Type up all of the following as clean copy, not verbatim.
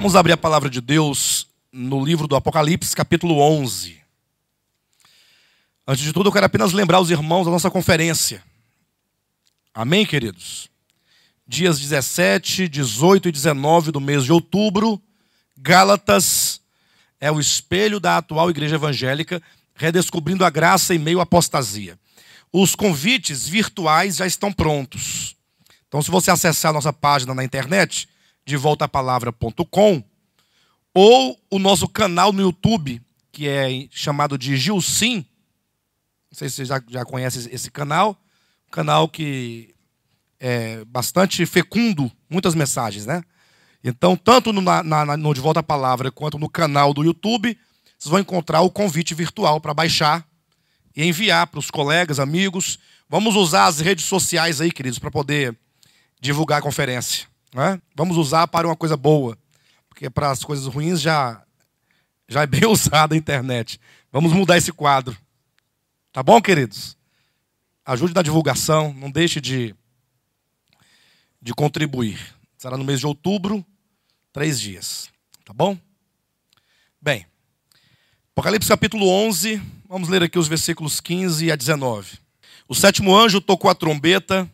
Vamos abrir a palavra de Deus no livro do Apocalipse, capítulo 11. Antes de tudo, eu quero apenas lembrar os irmãos da nossa conferência. Amém, queridos? Dias 17, 18 e 19 do mês de outubro, Gálatas é o espelho da atual igreja evangélica, redescobrindo a graça em meio à apostasia. Os convites virtuais já estão prontos. Então, se você acessar a nossa página na internet, devoltapalavra.com, ou o nosso canal no YouTube, que é chamado de Gilsim, não sei se você já conhece esse canal, um canal que é bastante fecundo, muitas mensagens, né? Então, tanto no De Volta à Palavra quanto no canal do YouTube, vocês vão encontrar o convite virtual para baixar e enviar para os colegas, amigos. Vamos usar as redes sociais aí, queridos, para poder divulgar a conferência, né? Vamos usar para uma coisa boa, porque para as coisas ruins já é bem usada a internet. Vamos mudar esse quadro. Tá bom, queridos? Ajude na divulgação, não deixe de contribuir. Será no mês de outubro, 3 dias. Tá bom? Bem, Apocalipse capítulo 11, vamos ler aqui os versículos 15 a 19. O sétimo anjo tocou a trombeta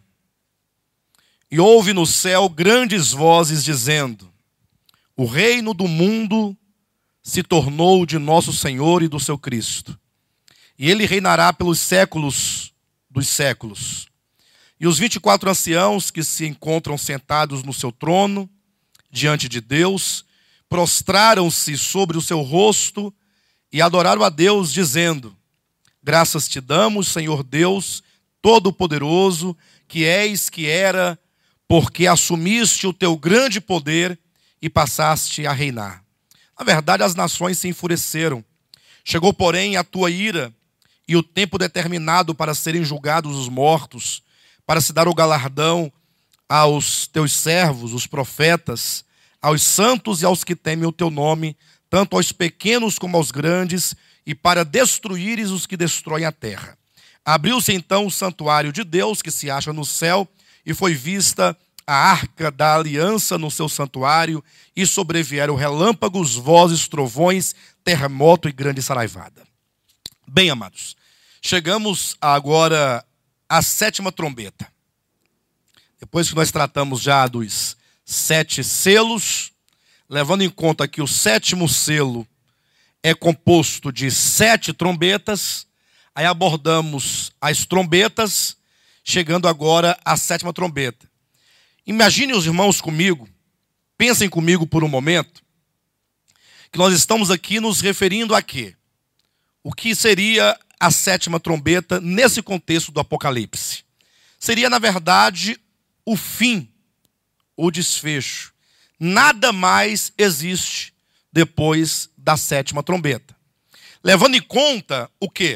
e houve no céu grandes vozes dizendo: o reino do mundo se tornou de nosso Senhor e do seu Cristo, e ele reinará pelos séculos dos séculos. E os 24 anciãos que se encontram sentados no seu trono, diante de Deus, prostraram-se sobre o seu rosto e adoraram a Deus, dizendo: graças te damos, Senhor Deus Todo-Poderoso, que és, que era, porque assumiste o teu grande poder e passaste a reinar. Na verdade, as nações se enfureceram. Chegou, porém, a tua ira e o tempo determinado para serem julgados os mortos, para se dar o galardão aos teus servos, os profetas, aos santos e aos que temem o teu nome, tanto aos pequenos como aos grandes, e para destruíres os que destroem a terra. Abriu-se então o santuário de Deus, que se acha no céu, e foi vista a arca da aliança no seu santuário, e sobrevieram relâmpagos, vozes, trovões, terremoto e grande saraivada. Bem, amados, chegamos agora à sétima trombeta. Depois que nós tratamos já dos 7 selos, levando em conta que o sétimo selo é composto de 7 trombetas, aí abordamos as trombetas, chegando agora à sétima trombeta. Imagine os irmãos comigo, pensem comigo por um momento, que nós estamos aqui nos referindo a quê? O que seria a sétima trombeta nesse contexto do Apocalipse? Seria, na verdade, o fim, o desfecho. Nada mais existe depois da sétima trombeta. Levando em conta o quê?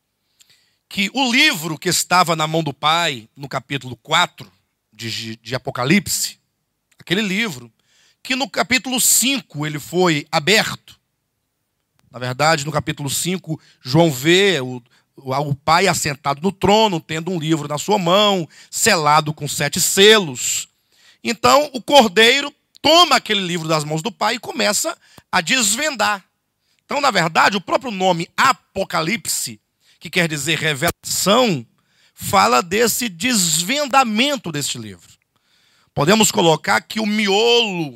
Que o livro que estava na mão do Pai, no capítulo 4 de Apocalipse, aquele livro, que no capítulo 5 ele foi aberto. Na verdade, no capítulo 5, João vê o Pai assentado no trono, tendo um livro na sua mão, selado com 7 selos. Então, o Cordeiro toma aquele livro das mãos do Pai e começa a desvendar. Então, na verdade, o próprio nome Apocalipse, que quer dizer revelação, fala desse desvendamento deste livro. Podemos colocar que o miolo,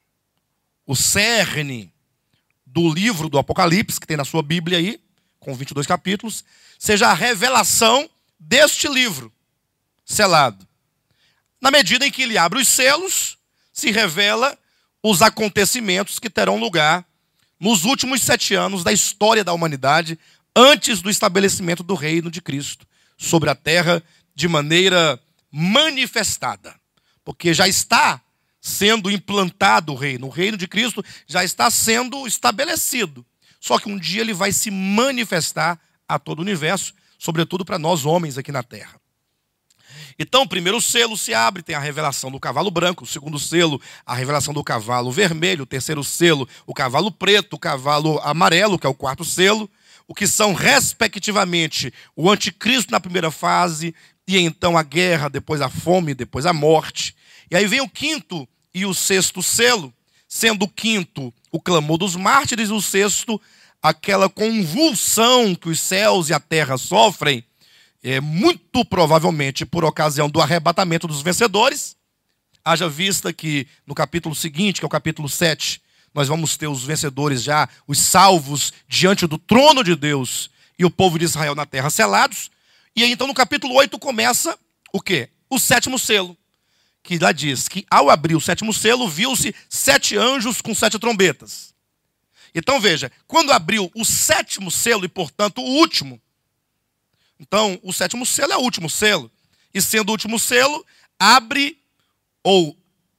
o cerne do livro do Apocalipse, que tem na sua Bíblia aí, com 22 capítulos, seja a revelação deste livro selado. Na medida em que ele abre os selos, se revela os acontecimentos que terão lugar nos últimos 7 anos da história da humanidade, antes do estabelecimento do reino de Cristo sobre a terra de maneira manifestada. Porque já está sendo implantado o reino de Cristo já está sendo estabelecido. Só que um dia ele vai se manifestar a todo o universo, sobretudo para nós homens aqui na terra. Então, o primeiro selo se abre, tem a revelação do cavalo branco, o segundo selo, a revelação do cavalo vermelho, o terceiro selo, o cavalo preto, o cavalo amarelo, que é o quarto selo, o que são, respectivamente, o anticristo na primeira fase, e então a guerra, depois a fome, depois a morte. E aí vem o quinto e o sexto selo, sendo o quinto o clamor dos mártires, o sexto aquela convulsão que os céus e a terra sofrem, muito provavelmente por ocasião do arrebatamento dos vencedores. Haja vista que no capítulo seguinte, que é o capítulo 7, nós vamos ter os vencedores já, os salvos, diante do trono de Deus e o povo de Israel na terra selados. E aí então no capítulo 8 começa o quê? O sétimo selo, que lá diz que ao abrir o sétimo selo, viu-se 7 anjos com 7 trombetas. Então veja, quando abriu o sétimo selo e portanto o último, então o sétimo selo é o último selo, e sendo o último selo, abre ou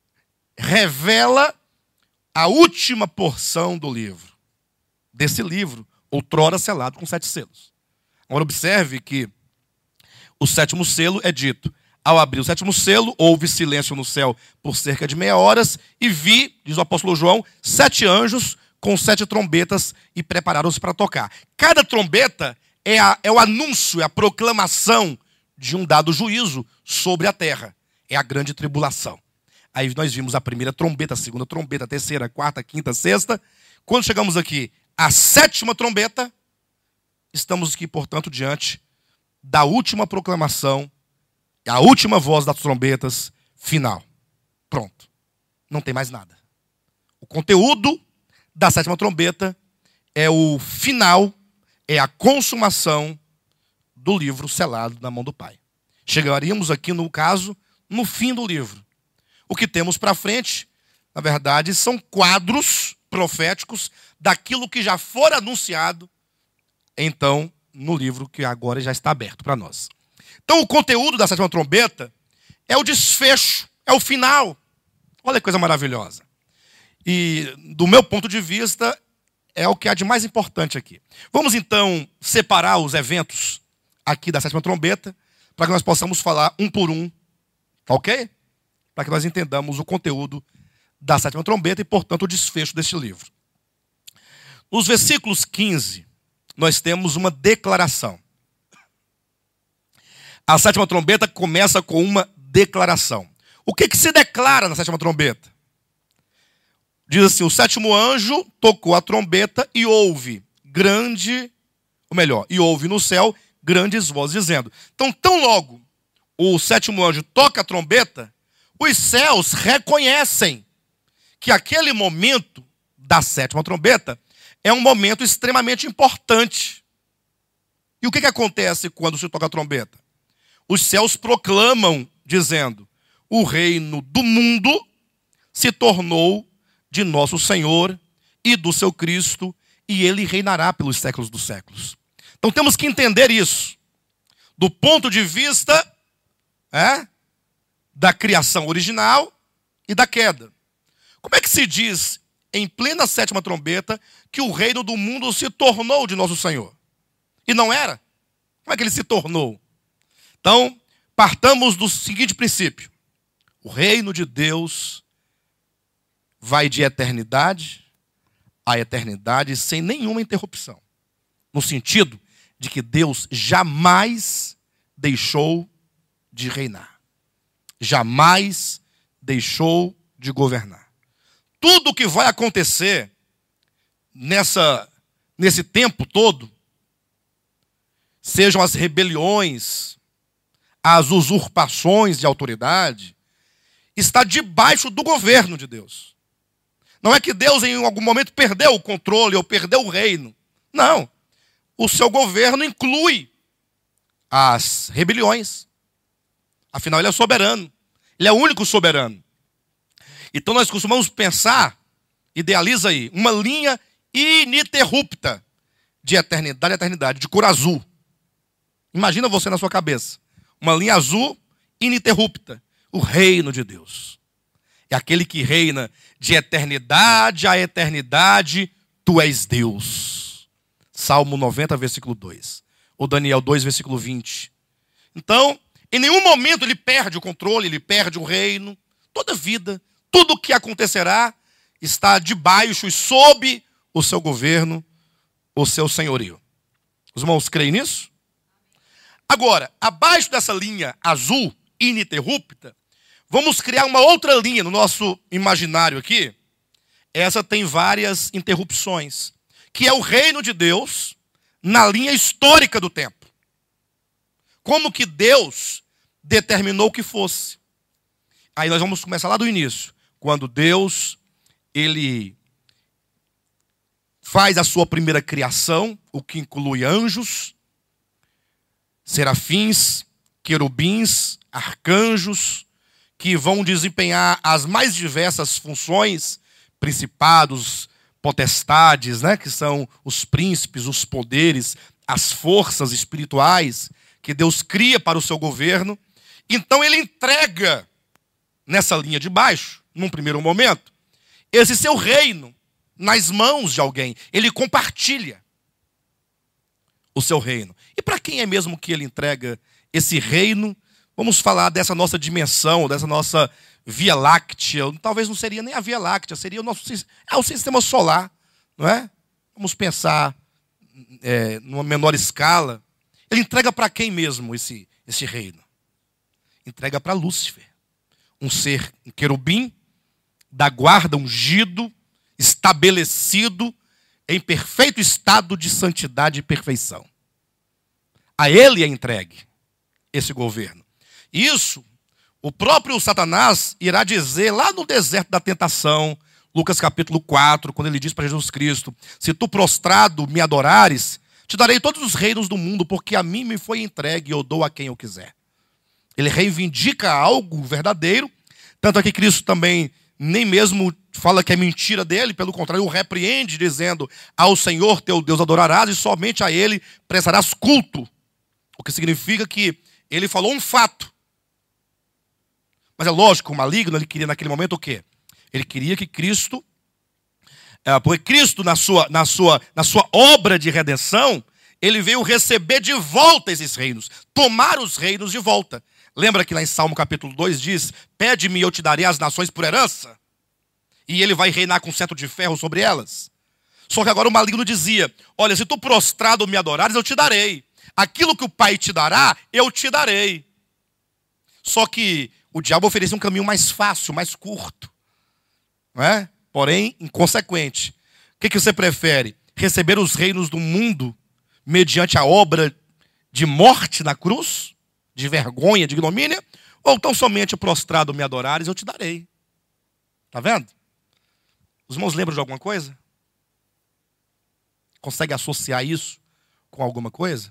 revela a última porção do livro, desse livro, outrora selado com 7 selos. Agora observe que o sétimo selo é dito: ao abrir o sétimo selo, houve silêncio no céu por cerca de meia hora, e vi, diz o apóstolo João, 7 anjos com 7 trombetas, e prepararam-se para tocar. Cada trombeta é o anúncio, é a proclamação de um dado juízo sobre a terra. É a grande tribulação. Aí nós vimos a primeira trombeta, a segunda trombeta, a terceira, a quarta, a quinta, a sexta. Quando chegamos aqui à 7ª trombeta, estamos aqui, portanto, diante da última proclamação, a última voz das trombetas, final. Pronto. Não tem mais nada. O conteúdo da 7ª trombeta é o final, é a consumação do livro selado na mão do Pai. Chegaríamos aqui, no caso, no fim do livro. O que temos para frente, na verdade, são quadros proféticos daquilo que já for anunciado, então, no livro que agora já está aberto para nós. Então, o conteúdo da 7ª trombeta é o desfecho, é o final. Olha que coisa maravilhosa. E, do meu ponto de vista, é o que há de mais importante aqui. Vamos, então, separar os eventos aqui da 7ª trombeta, para que nós possamos falar um por um, ok? Para que nós entendamos o conteúdo da 7ª trombeta e, portanto, o desfecho deste livro. Nos versículos 15, nós temos uma declaração. A 7ª trombeta começa com uma declaração. O que se declara na 7ª trombeta? Diz assim: o 7º anjo tocou a trombeta e houve e houve no céu grandes vozes dizendo. Então, tão logo o 7º anjo toca a trombeta, os céus reconhecem que aquele momento da 7ª trombeta é um momento extremamente importante. E o que acontece quando se toca a trombeta? Os céus proclamam, dizendo: o reino do mundo se tornou de nosso Senhor e do seu Cristo, e ele reinará pelos séculos dos séculos. Então temos que entender isso, do ponto de vista da criação original e da queda. Como é que se diz, em plena 7ª trombeta, que o reino do mundo se tornou de nosso Senhor? E não era? Como é que ele se tornou? Então, partamos do seguinte princípio: o reino de Deus vai de eternidade a eternidade sem nenhuma interrupção. No sentido de que Deus jamais deixou de reinar. Jamais deixou de governar. Tudo o que vai acontecer nesse tempo todo, sejam as rebeliões, as usurpações de autoridade, está debaixo do governo de Deus. Não é que Deus em algum momento perdeu o controle ou perdeu o reino. Não. O seu governo inclui as rebeliões. Afinal, ele é soberano. Ele é o único soberano. Então nós costumamos pensar, idealiza aí, uma linha ininterrupta de eternidade a eternidade, de cor azul. Imagina você na sua cabeça. Uma linha azul ininterrupta. O reino de Deus. É aquele que reina de eternidade a eternidade, tu és Deus. Salmo 90, versículo 2. Ou Daniel 2, versículo 20. Então, em nenhum momento ele perde o controle, ele perde o reino. Toda vida, tudo o que acontecerá está debaixo e sob o seu governo, o seu senhorio. Os irmãos creem nisso? Agora, abaixo dessa linha azul ininterrupta, vamos criar uma outra linha no nosso imaginário aqui. essa tem várias interrupções, que é o reino de Deus na linha histórica do tempo. Como que Deus determinou que fosse. Aí nós vamos começar lá do início. Quando Deus, ele faz a sua primeira criação, o que inclui anjos, serafins, querubins, arcanjos, que vão desempenhar as mais diversas funções, principados, potestades, né, que são os príncipes, os poderes, as forças espirituais que Deus cria para o seu governo. Então ele entrega nessa linha de baixo, num primeiro momento, esse seu reino nas mãos de alguém. Ele compartilha o seu reino. E para quem é mesmo que ele entrega esse reino? Vamos falar dessa nossa dimensão, dessa nossa Via Láctea. Talvez não seria nem a Via Láctea, seria o sistema solar, não é? Vamos pensar numa menor escala. Ele entrega para quem mesmo esse reino? Entrega para Lúcifer, um ser, um querubim da guarda, ungido, estabelecido em perfeito estado de santidade e perfeição. A ele é entregue esse governo. Isso, o próprio Satanás irá dizer lá no deserto da tentação, Lucas capítulo 4, quando ele diz para Jesus Cristo: se tu prostrado me adorares, te darei todos os reinos do mundo, porque a mim me foi entregue e eu dou a quem eu quiser. Ele reivindica algo verdadeiro, tanto é que Cristo também nem mesmo fala que é mentira dele, pelo contrário, o repreende, dizendo: ao Senhor teu Deus adorarás e somente a ele prestarás culto. O que significa que ele falou um fato. Mas é lógico, o maligno, ele queria naquele momento o quê? Ele queria que Cristo, porque Cristo na sua obra de redenção, ele veio receber de volta esses reinos, tomar os reinos de volta. Lembra que lá em Salmo capítulo 2 diz: pede-me e eu te darei as nações por herança, e ele vai reinar com cetro de ferro sobre elas. Só que agora o maligno dizia: olha, se tu prostrado me adorares, eu te darei. Aquilo que o Pai te dará, eu te darei. Só que o diabo oferecia um caminho mais fácil, mais curto, não é? Porém, inconsequente. O que você prefere? Receber os reinos do mundo mediante a obra de morte na cruz? De vergonha, de ignomínia? Ou tão somente prostrado me adorares, eu te darei? Está vendo? Os irmãos lembram de alguma coisa? Consegue associar isso com alguma coisa?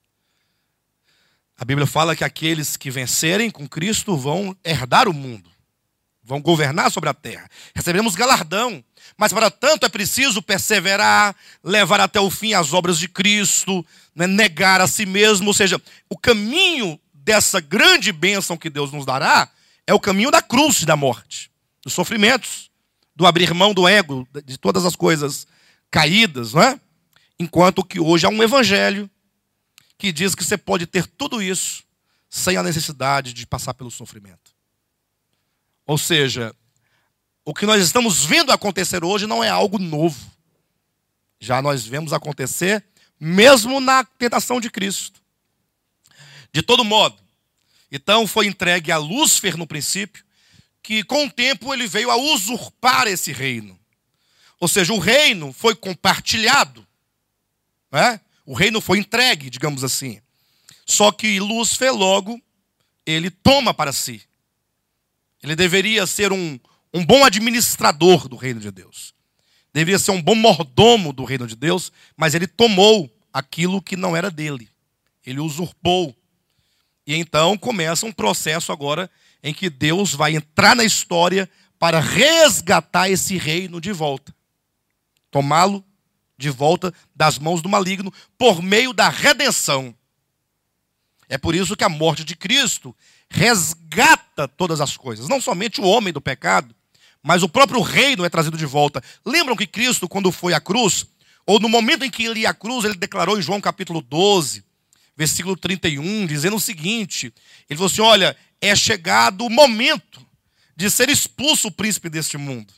A Bíblia fala que aqueles que vencerem com Cristo vão herdar o mundo, vão governar sobre a terra. Receberemos galardão, mas para tanto é preciso perseverar, levar até o fim as obras de Cristo, né, negar a si mesmo. Ou seja, o caminho dessa grande bênção que Deus nos dará é o caminho da cruz e da morte, dos sofrimentos, do abrir mão do ego, de todas as coisas caídas, não é? Enquanto que hoje há um evangelho que diz que você pode ter tudo isso sem a necessidade de passar pelo sofrimento. Ou seja, o que nós estamos vendo acontecer hoje não é algo novo. Já nós vemos acontecer mesmo na tentação de Cristo. De todo modo, então foi entregue a Lúcifer no princípio, que com o tempo ele veio a usurpar esse reino. Ou seja, o reino foi compartilhado, não é? O reino foi entregue, digamos assim. Só que Lúcifer logo, ele toma para si. Ele deveria ser um bom administrador do reino de Deus. Deveria ser um bom mordomo do reino de Deus, mas ele tomou aquilo que não era dele. Ele usurpou. E então começa um processo agora em que Deus vai entrar na história para resgatar esse reino de volta. Tomá-lo de volta das mãos do maligno por meio da redenção. É por isso que a morte de Cristo resgata todas as coisas. Não somente o homem do pecado, mas o próprio reino é trazido de volta. Lembram que Cristo, quando foi à cruz, ou no momento em que ele ia à cruz, ele declarou em João capítulo 12, versículo 31, dizendo o seguinte: ele falou assim: olha, é chegado o momento de ser expulso o príncipe deste mundo.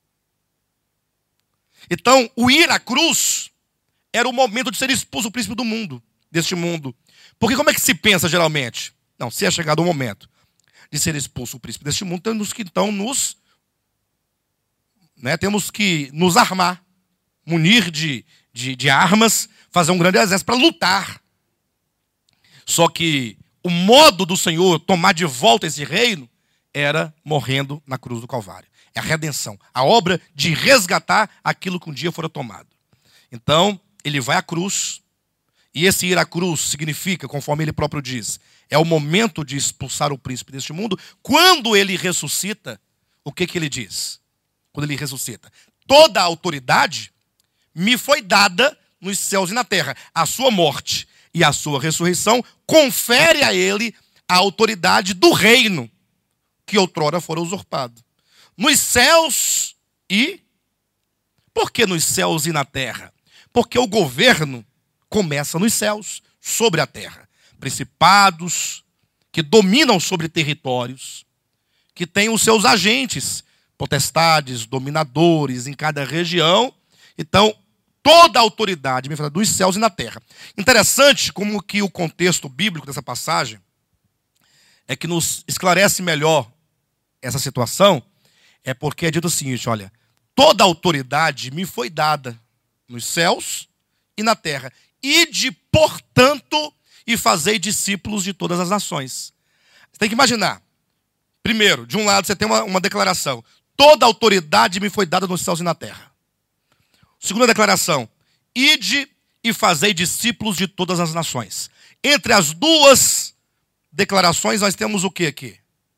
Então, o ir à cruz era o momento de ser expulso o príncipe do mundo, deste mundo. Porque como é que se pensa geralmente? Não, se é chegado o momento de ser expulso o príncipe deste mundo, temos que então nos né, temos que nos armar, munir de armas, fazer um grande exército para lutar. Só que o modo do Senhor tomar de volta esse reino era morrendo na cruz do Calvário. É a redenção, a obra de resgatar aquilo que um dia fora tomado. Então, ele vai à cruz, e esse ir à cruz significa, conforme ele próprio diz, é o momento de expulsar o príncipe deste mundo. Quando ele ressuscita, o que ele diz? Quando ele ressuscita: toda a autoridade me foi dada nos céus e na terra. A sua morte e a sua ressurreição confere a ele a autoridade do reino que outrora fora usurpado. Nos céus e... Por que nos céus e na terra? Porque o governo começa nos céus, sobre a terra. Principados que dominam sobre territórios, que têm os seus agentes, potestades, dominadores em cada região. Então, toda a autoridade dos céus e na terra. Interessante como que o contexto bíblico dessa passagem é que nos esclarece melhor essa situação. É porque é dito o seguinte: olha, toda a autoridade me foi dada nos céus e na terra. Ide, portanto, e fazei discípulos de todas as nações. Você tem que imaginar. Primeiro, de um lado você tem uma declaração: toda a autoridade me foi dada nos céus e na terra. Segunda declaração: ide e fazei discípulos de todas as nações. Entre as duas declarações nós temos o que aqui?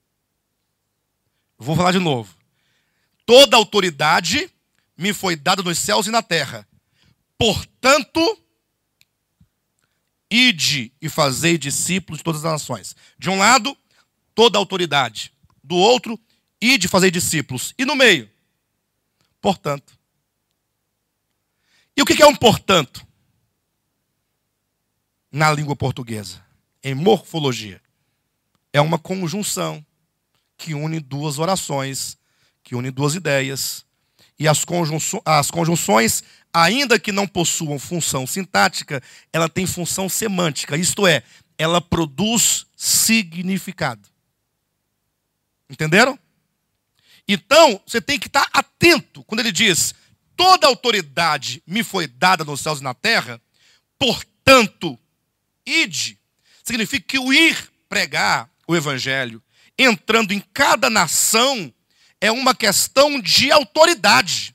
Vou falar de novo. Toda a autoridade me foi dada nos céus e na terra. Portanto, ide e fazei discípulos de todas as nações. De um lado, toda a autoridade. Do outro, ide e fazei discípulos. E no meio, portanto. E o que é um portanto? Na língua portuguesa, em morfologia, é uma conjunção que une duas orações, que une duas ideias. E as conjunções, ainda que não possuam função sintática, ela tem função semântica. Isto é, ela produz significado. Entenderam? Então, você tem que estar atento quando ele diz: toda autoridade me foi dada nos céus e na terra, portanto, ide. Significa que o ir pregar o evangelho, entrando em cada nação, é uma questão de autoridade.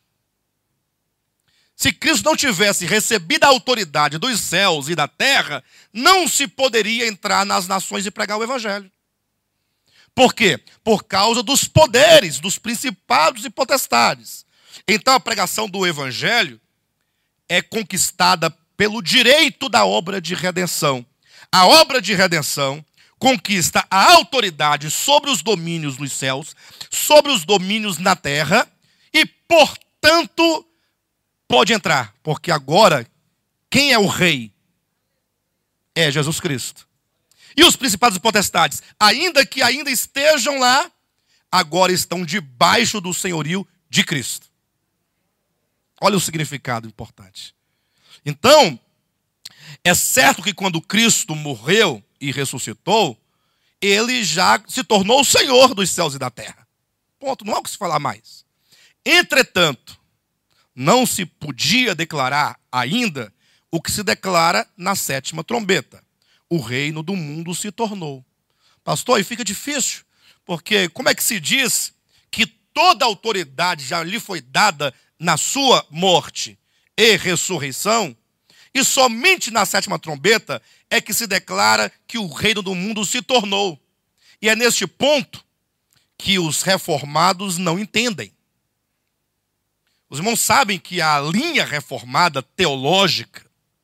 Se Cristo não tivesse recebido a autoridade dos céus e da terra, não se poderia entrar nas nações e pregar o evangelho. Por quê? Por causa dos poderes, dos principados e potestades. Então a pregação do evangelho é conquistada pelo direito da obra de redenção. A obra de redenção conquista a autoridade sobre os domínios nos céus, sobre os domínios na terra, e, portanto, pode entrar. Porque agora, quem é o rei? É Jesus Cristo. E os principados e potestades, ainda que ainda estejam lá, agora estão debaixo do senhorio de Cristo. Olha o significado importante. Então, é certo que quando Cristo morreu e ressuscitou, ele já se tornou o Senhor dos céus e da terra. Ponto, não há o que se falar mais. Entretanto, não se podia declarar ainda o que se declara na sétima trombeta: o reino do mundo se tornou. Pastor, e fica difícil, porque como é que se diz que toda a autoridade já lhe foi dada na sua morte e ressurreição, e somente na sétima trombeta é que se declara que o reino do mundo se tornou? E é neste ponto que os reformados não entendem. Os irmãos sabem que a linha reformada teológica,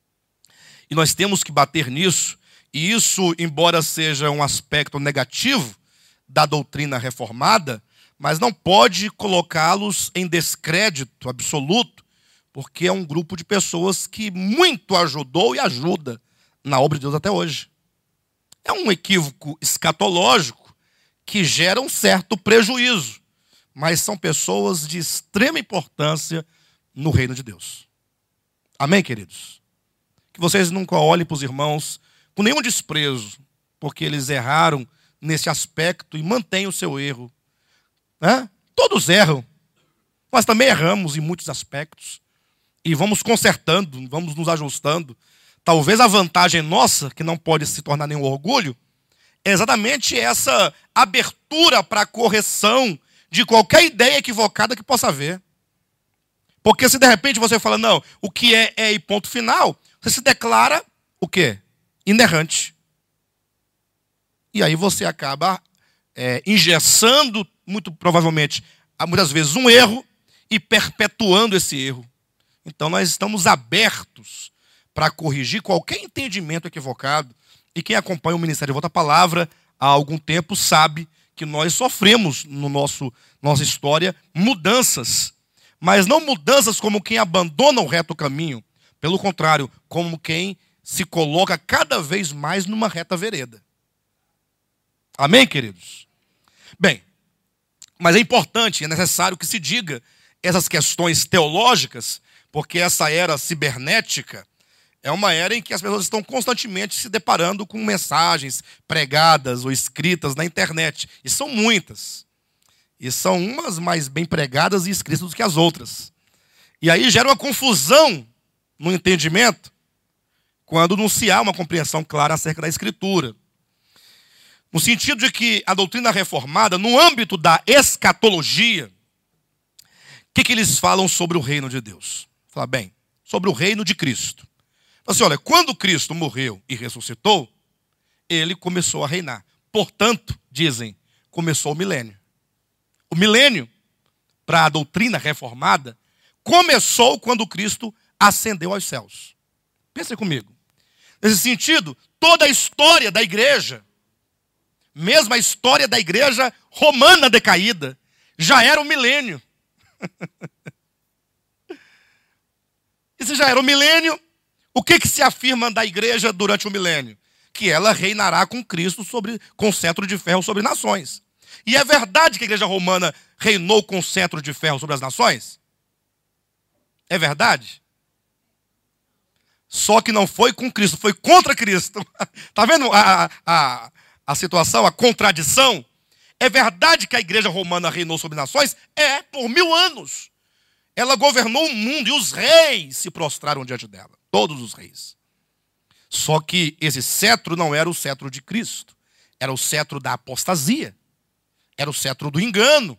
e nós temos que bater nisso, e isso, embora seja um aspecto negativo da doutrina reformada, mas não pode colocá-los em descrédito absoluto, porque é um grupo de pessoas que muito ajudou e ajuda na obra de Deus até hoje. É um equívoco escatológico que gera um certo prejuízo, mas são pessoas de extrema importância no reino de Deus. Amém, queridos? Que vocês nunca olhem para os irmãos com nenhum desprezo, porque eles erraram nesse aspecto e mantêm o seu erro. Todos erram. Nós também erramos em muitos aspectos. E vamos consertando, vamos nos ajustando. Talvez a vantagem nossa, que não pode se tornar nenhum orgulho, é exatamente essa abertura para a correção de qualquer ideia equivocada que possa haver. Porque se de repente você fala, não, o que é e ponto final, você se declara o quê? Inerrante. E aí você acaba engessando, muito provavelmente, muitas vezes um erro e perpetuando esse erro. Então nós estamos abertos para corrigir qualquer entendimento equivocado. E quem acompanha o Ministério de Volta à Palavra há algum tempo sabe que nós sofremos no nossa história mudanças. Mas não mudanças como quem abandona o reto caminho. Pelo contrário, como quem se coloca cada vez mais numa reta vereda. Amém, queridos? Bem, mas é importante, é necessário que se diga essas questões teológicas, porque essa era cibernética é uma era em que as pessoas estão constantemente se deparando com mensagens pregadas ou escritas na internet. E são muitas. E são umas mais bem pregadas e escritas do que as outras. E aí gera uma confusão no entendimento quando não se há uma compreensão clara acerca da Escritura. No sentido de que a doutrina reformada, no âmbito da escatologia, o que eles falam sobre o reino de Deus? Fala bem, sobre o reino de Cristo. Fala assim, olha, quando Cristo morreu e ressuscitou, ele começou a reinar. Portanto, dizem, começou o milênio. O milênio, para a doutrina reformada, começou quando Cristo ascendeu aos céus. Pensa comigo. Nesse sentido, toda a história da igreja, mesmo a história da igreja romana decaída, já era o milênio. E se já era o milênio, o que se afirma da igreja durante o milênio? Que ela reinará com Cristo com cetro de ferro sobre nações. E é verdade que a igreja romana reinou com cetro de ferro sobre as nações? É verdade? Só que não foi com Cristo, foi contra Cristo. Está vendo a situação, a contradição? É verdade que a igreja romana reinou sobre nações? É, por 1000 anos. Ela governou o mundo e os reis se prostraram diante dela. Todos os reis. Só que esse cetro não era o cetro de Cristo. Era o cetro da apostasia. Era o cetro do engano.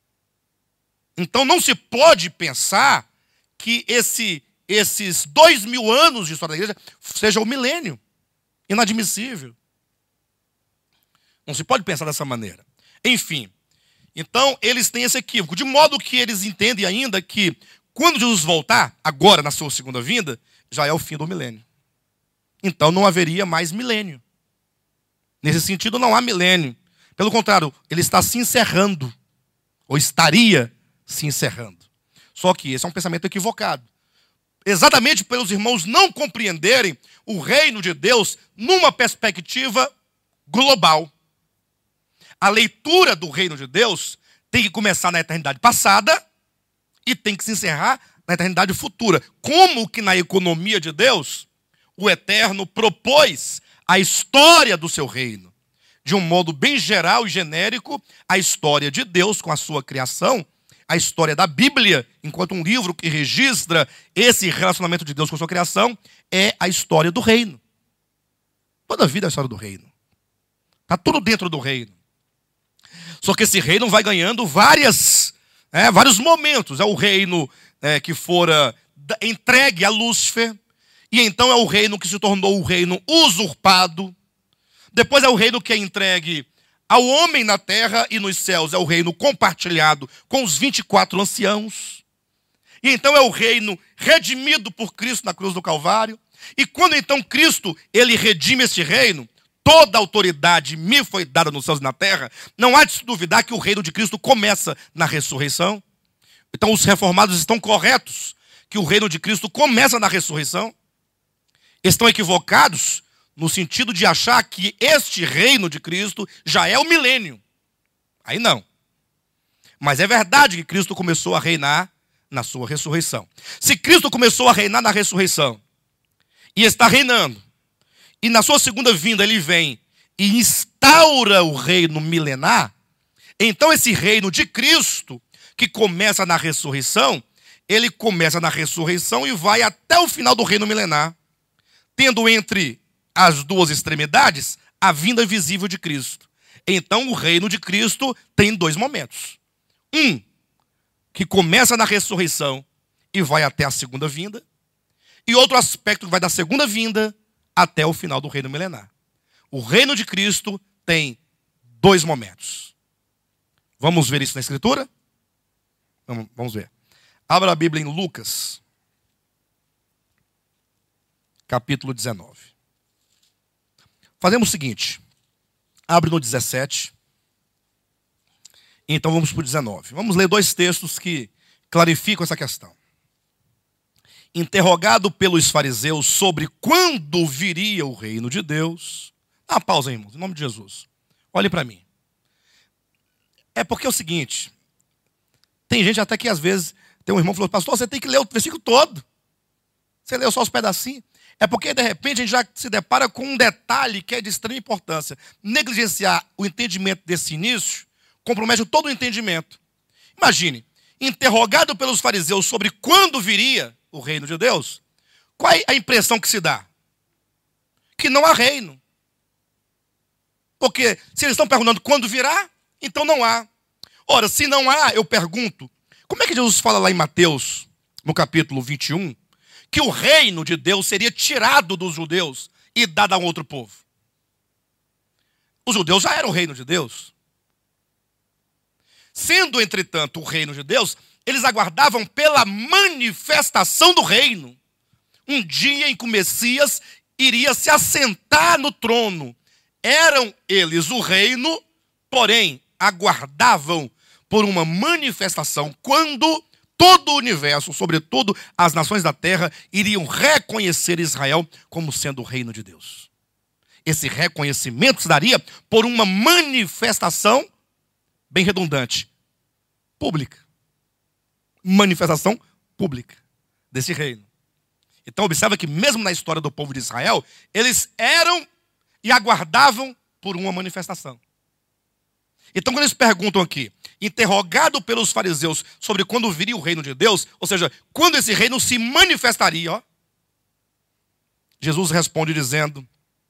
Então não se pode pensar que esses 2000 anos de história da igreja seja o milênio. Inadmissível. Não se pode pensar dessa maneira. Enfim, então eles têm esse equívoco. De modo que eles entendem ainda que quando Jesus voltar, agora na sua segunda vinda, já é o fim do milênio. Então não haveria mais milênio. Nesse sentido não há milênio. Pelo contrário, ele está se encerrando. Ou estaria se encerrando. Só que esse é um pensamento equivocado. Exatamente pelos irmãos não compreenderem o reino de Deus numa perspectiva global. A leitura do reino de Deus tem que começar na eternidade passada e tem que se encerrar na eternidade futura. Como que na economia de Deus, o Eterno propôs a história do seu reino. De um modo bem geral e genérico, a história de Deus com a sua criação, a história da Bíblia, enquanto um livro que registra esse relacionamento de Deus com a sua criação, é a história do reino. Toda a vida é a história do reino. Está tudo dentro do reino. Só que esse reino vai ganhando vários momentos. É o reino que fora entregue a Lúcifer. E então é o reino que se tornou o reino usurpado. Depois é o reino que é entregue ao homem na terra e nos céus. É o reino compartilhado com os 24 anciãos. E então é o reino redimido por Cristo na cruz do Calvário. E quando então Cristo, ele redime esse reino, toda a autoridade me foi dada nos céus e na terra, não há de se duvidar que o reino de Cristo começa na ressurreição. Então os reformados estão corretos, que o reino de Cristo começa na ressurreição. Estão equivocados no sentido de achar que este reino de Cristo já é o milênio. Aí não. Mas é verdade que Cristo começou a reinar na sua ressurreição. Se Cristo começou a reinar na ressurreição e está reinando, e na sua segunda vinda ele vem e instaura o reino milenar, então esse reino de Cristo, que começa na ressurreição, ele começa na ressurreição e vai até o final do reino milenar, tendo entre as duas extremidades a vinda visível de Cristo. Então o reino de Cristo tem dois momentos. Um, que começa na ressurreição e vai até a segunda vinda. E outro aspecto que vai da segunda vinda até o final do reino milenar. O reino de Cristo tem dois momentos. Vamos ver isso na Escritura? Vamos ver. Abra a Bíblia em Lucas, capítulo 19. Fazemos o seguinte. Abre no 17. Então vamos para o 19. Vamos ler dois textos que clarificam essa questão. Interrogado pelos fariseus sobre quando viria o reino de Deus. Dá uma pausa aí, irmãos, em nome de Jesus. Olhe para mim. É porque é o seguinte. Tem gente até que às vezes, tem um irmão que falou, pastor, você tem que ler o versículo todo. Você leu só os pedacinhos. É porque de repente a gente já se depara com um detalhe que é de extrema importância. Negligenciar o entendimento desse início compromete todo o entendimento. Imagine, interrogado pelos fariseus sobre quando viria o reino de Deus, qual é a impressão que se dá? Que não há reino. Porque se eles estão perguntando quando virá, então não há. Ora, se não há, eu pergunto, como é que Jesus fala lá em Mateus, no capítulo 21, que o reino de Deus seria tirado dos judeus e dado a um outro povo? Os judeus já eram o reino de Deus. Sendo, entretanto, o reino de Deus, eles aguardavam pela manifestação do reino. Um dia em que o Messias iria se assentar no trono. Eram eles o reino, porém aguardavam por uma manifestação quando todo o universo, sobretudo as nações da terra, iriam reconhecer Israel como sendo o reino de Deus. Esse reconhecimento se daria por uma manifestação, bem redundante, pública. Manifestação pública desse reino. Então observa que mesmo na história do povo de Israel, eles eram e aguardavam por uma manifestação. Então quando eles perguntam aqui, interrogado pelos fariseus sobre quando viria o reino de Deus, ou seja, quando esse reino se manifestaria, ó, Jesus responde dizendo,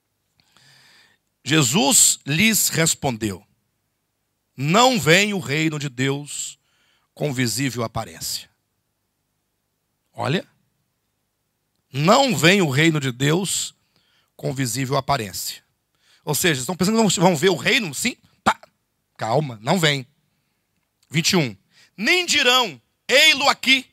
Jesus lhes respondeu, não vem o reino de Deus com visível aparência. Olha, não vem o reino de Deus com visível aparência. Ou seja, estão pensando que vão ver o reino? Sim? Tá. Calma, não vem. 21. Nem dirão, ei-lo aqui.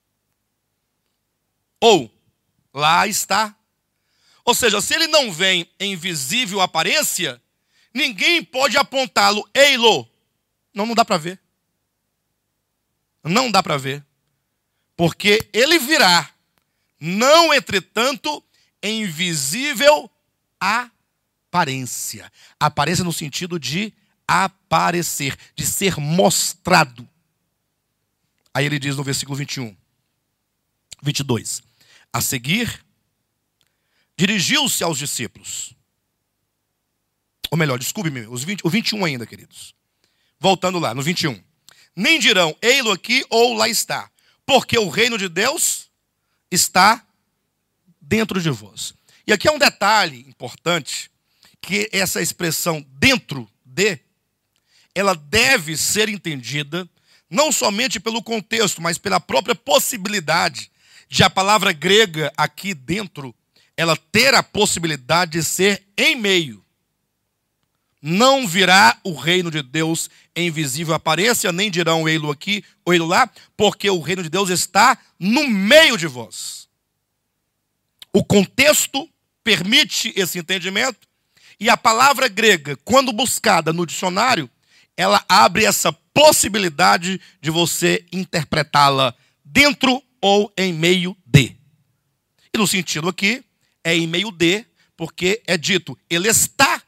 Ou, lá está. Ou seja, se ele não vem em visível aparência, ninguém pode apontá-lo, ei-lo. Não dá para ver. Não dá para ver. Porque ele virá, não entretanto, em visível aparência. Aparência no sentido de aparecer, de ser mostrado. Aí ele diz no versículo 21, 22. A seguir, dirigiu-se aos discípulos. Ou melhor, desculpe-me, o 21 ainda, queridos. Voltando lá, no 21. Nem dirão, ei-lo aqui ou lá está. Porque o reino de Deus está dentro de vós. E aqui é um detalhe importante, que essa expressão dentro de, ela deve ser entendida não somente pelo contexto, mas pela própria possibilidade de a palavra grega aqui dentro, ela ter a possibilidade de ser em meio. Não virá o reino de Deus em visível aparência, nem dirão ei-lo aqui ou ei-lo lá, porque o reino de Deus está no meio de vós. O contexto permite esse entendimento, e a palavra grega, quando buscada no dicionário, ela abre essa possibilidade de você interpretá-la dentro ou em meio de. E no sentido aqui, é em meio de, porque é dito, ele está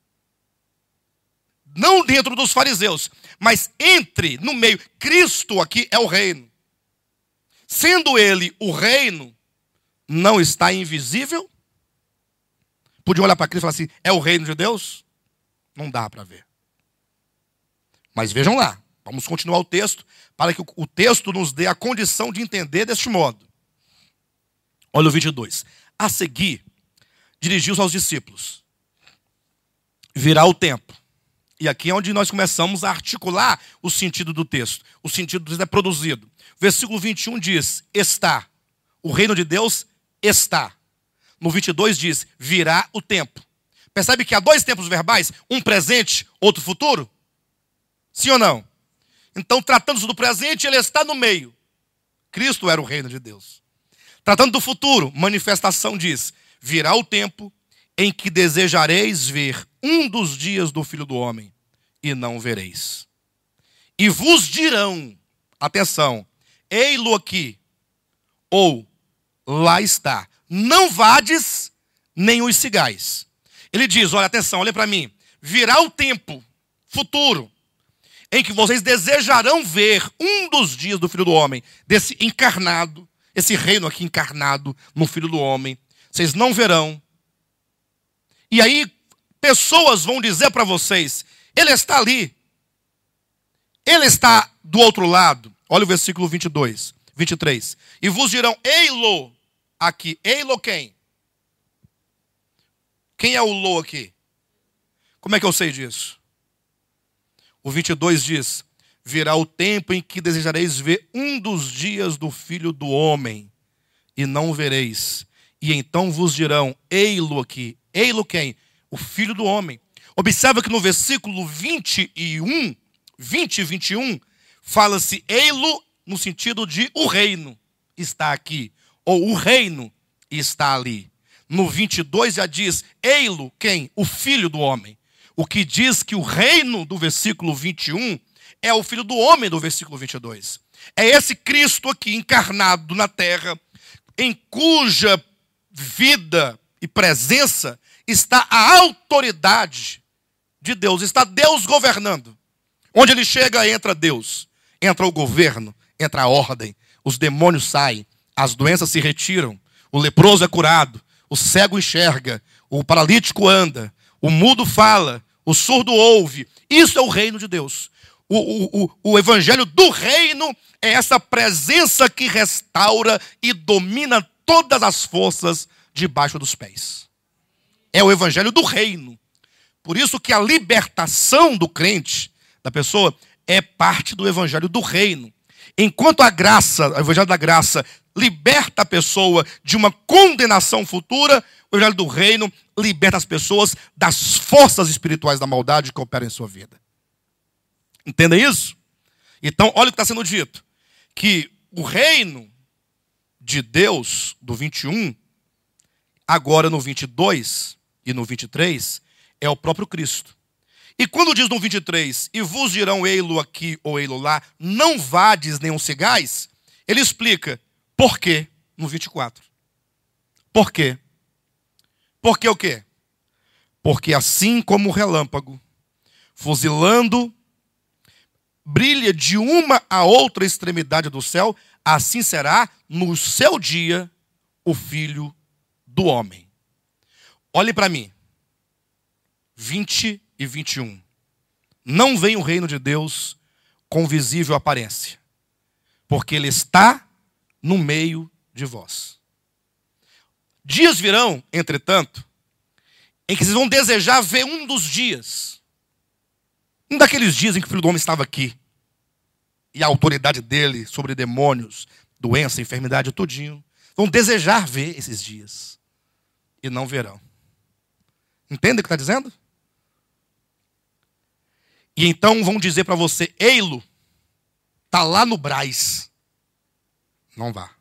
não dentro dos fariseus, mas entre, no meio. Cristo aqui é o reino. Sendo ele o reino, não está invisível? Podia olhar para Cristo e falar assim, é o reino de Deus? Não dá para ver. Mas vejam lá, Vamos continuar o texto, para que o texto nos dê a condição de entender deste modo. Olha o 22. A seguir, dirigiu-se aos discípulos. Virá o tempo. E aqui é onde nós começamos a articular o sentido do texto. O sentido do texto é produzido. Versículo 21 diz, está. O reino de Deus está. No 22 diz, virá o tempo. Percebe que há dois tempos verbais, um presente, outro futuro? Sim ou não? Então, tratando-se do presente, ele está no meio. Cristo era o reino de Deus. Tratando do futuro, manifestação diz, virá o tempo em que desejareis ver um dos dias do Filho do Homem, e não vereis. E vos dirão, atenção, ei-lo aqui, ou lá está. Não vades, nem os sigais. Ele diz, olha, atenção, olha para mim. Virá o tempo futuro em que vocês desejarão ver um dos dias do Filho do Homem, desse encarnado, esse reino aqui encarnado no Filho do Homem. Vocês não verão. E aí, pessoas vão dizer para vocês, ele está ali. Ele está do outro lado. Olha o versículo 22, 23. E vos dirão, ei-lo aqui. Ei-lo quem? Quem é o lo aqui? Como é que eu sei disso? O 22 diz, virá o tempo em que desejareis ver um dos dias do Filho do Homem, e não vereis. E então vos dirão, ei-lo aqui. Ei-lo quem? O Filho do Homem. Observa que no versículo 20 e 21, fala-se ei-lo no sentido de o reino está aqui, ou o reino está ali. No 22 já diz, ei-lo quem? O Filho do Homem. O que diz que o reino do versículo 21 é o Filho do Homem do versículo 22. É esse Cristo aqui encarnado na terra, em cuja vida e presença está a autoridade de Deus. Está Deus governando. Onde ele chega, entra Deus. Entra o governo, entra a ordem. Os demônios saem, as doenças se retiram, o leproso é curado, o cego enxerga, o paralítico anda, o mudo fala, o surdo ouve. Isso é o reino de Deus. O evangelho do reino é essa presença que restaura e domina todas as forças debaixo dos pés. É o evangelho do reino. Por isso que a libertação do crente, da pessoa, é parte do evangelho do reino. Enquanto a graça, o evangelho da graça, liberta a pessoa de uma condenação futura, o evangelho do reino liberta as pessoas das forças espirituais da maldade que operam em sua vida. Entendem isso? Então, olha o que está sendo dito. Que o reino de Deus, do 21, agora no 22 e no 23, é o próprio Cristo. E quando diz no 23, e vos dirão ei-lo aqui ou ei-lo lá, não vades nem os sigais, ele explica por quê no 24. Por quê? Porque o quê? Porque assim como o relâmpago, fuzilando, brilha de uma a outra extremidade do céu, assim será no seu dia o Filho do Homem. Olhe para mim. 20 e 21. Não vem o reino de Deus com visível aparência, porque ele está no meio de vós. Dias virão, entretanto, em que vocês vão desejar ver um dos dias. Um daqueles dias em que o Filho do Homem estava aqui. E a autoridade dele sobre demônios, doença, enfermidade, tudinho. Vão desejar ver esses dias. E não verão. Entende o que está dizendo? E então vão dizer para você, ei-lo, está lá no Brás. Não vá.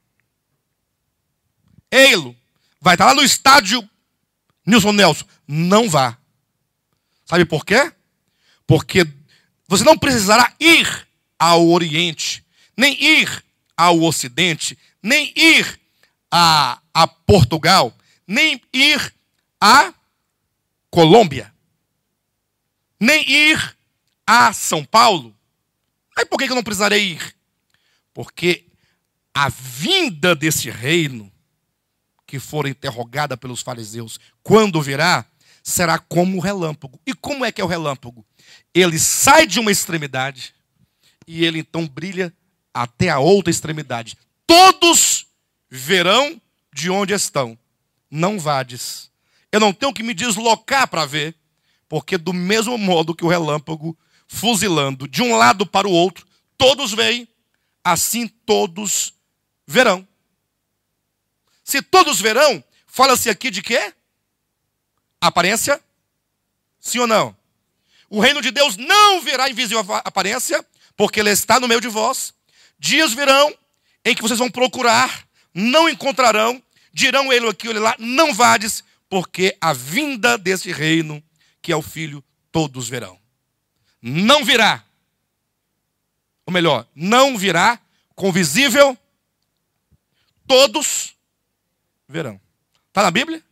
Ei-lo, vai estar lá no estádio Nilson Nelson. Não vá. Sabe por quê? Porque você não precisará ir ao Oriente, nem ir ao Ocidente, nem ir a Portugal, nem ir a Colômbia, nem ir a São Paulo. Aí por que eu não precisarei ir? Porque a vinda desse reino, que for interrogada pelos fariseus, quando virá, será como o relâmpago. E como é que é o relâmpago? Ele sai de uma extremidade e ele então brilha até a outra extremidade. Todos verão de onde estão. Não vades. Eu não tenho que me deslocar para ver, porque do mesmo modo que o relâmpago fuzilando de um lado para o outro, todos veem, assim todos verão. Se todos verão, fala-se aqui de quê? Aparência? Sim ou não? O reino de Deus não verá invisível aparência, porque ele está no meio de vós. Dias virão em que vocês vão procurar, não encontrarão, dirão ele aqui, ele lá, não vades, porque a vinda desse reino, que é o Filho, todos verão. Não virá. Ou melhor, não virá com visível, todos verão. Está na Bíblia?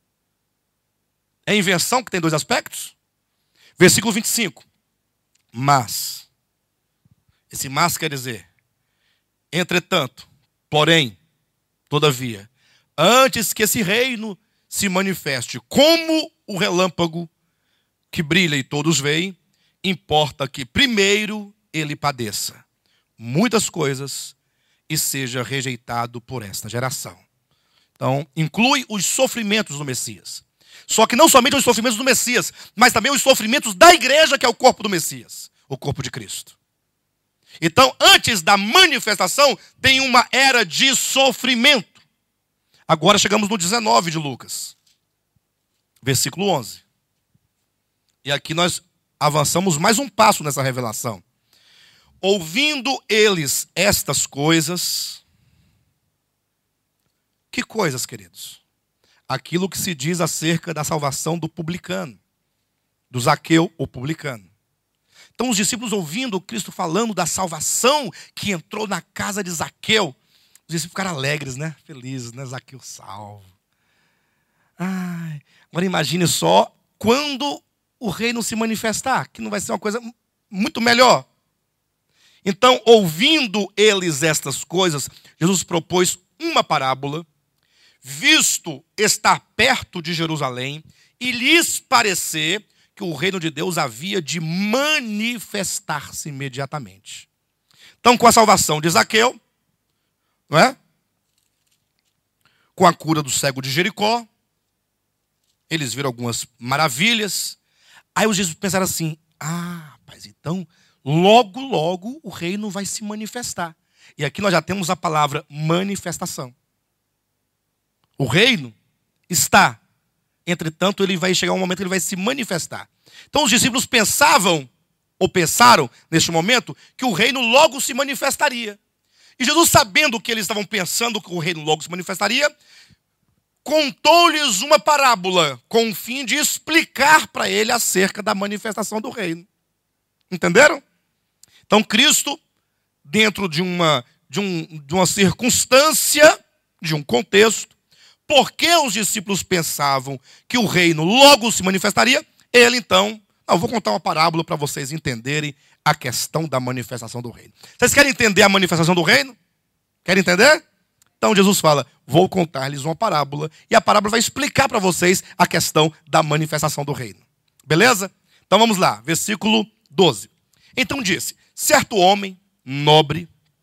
É invenção que tem dois aspectos? Versículo 25. Mas, esse mas quer dizer, entretanto, porém, todavia, antes que esse reino se manifeste como o relâmpago que brilha e todos veem, importa que primeiro ele padeça muitas coisas e seja rejeitado por esta geração. Então, inclui os sofrimentos do Messias. Só que não somente os sofrimentos do Messias, mas também os sofrimentos da igreja, que é o corpo do Messias, o corpo de Cristo. Então, antes da manifestação, tem uma era de sofrimento. Agora chegamos no 19 de Lucas, versículo 11. E aqui nós avançamos mais um passo nessa revelação. Ouvindo eles estas coisas, que coisas, queridos? Aquilo que se diz acerca da salvação do publicano, do Zaqueu, o publicano. Então os discípulos ouvindo Cristo falando da salvação que entrou na casa de Zaqueu, os discípulos ficaram alegres, né? Felizes, né? Zaqueu salvo. Ai, agora imagine só quando o reino se manifestar, que não vai ser uma coisa muito melhor. Então, ouvindo eles estas coisas, Jesus propôs uma parábola, visto estar perto de Jerusalém, e lhes parecer que o reino de Deus havia de manifestar-se imediatamente. Então, com a salvação de Zaqueu, não é? Com a cura do cego de Jericó, eles viram algumas maravilhas. Aí os Jesus pensaram assim, rapaz, então, logo, logo o reino vai se manifestar. E aqui nós já temos a palavra manifestação. O reino está, entretanto, ele vai chegar um momento que ele vai se manifestar. Então os discípulos pensavam, ou pensaram neste momento, que o reino logo se manifestaria. E Jesus, sabendo que eles estavam pensando que o reino logo se manifestaria, contou-lhes uma parábola com o fim de explicar para ele acerca da manifestação do reino. Entenderam? Então Cristo, dentro de uma circunstância, de um contexto, porque os discípulos pensavam que o reino logo se manifestaria, ele então, eu vou contar uma parábola para vocês entenderem a questão da manifestação do reino. Vocês querem entender a manifestação do reino? Querem entender? Então Jesus fala, vou contar-lhes uma parábola, e a parábola vai explicar para vocês a questão da manifestação do reino. Beleza? Então vamos lá, versículo 12. Então disse, certo homem, nobre,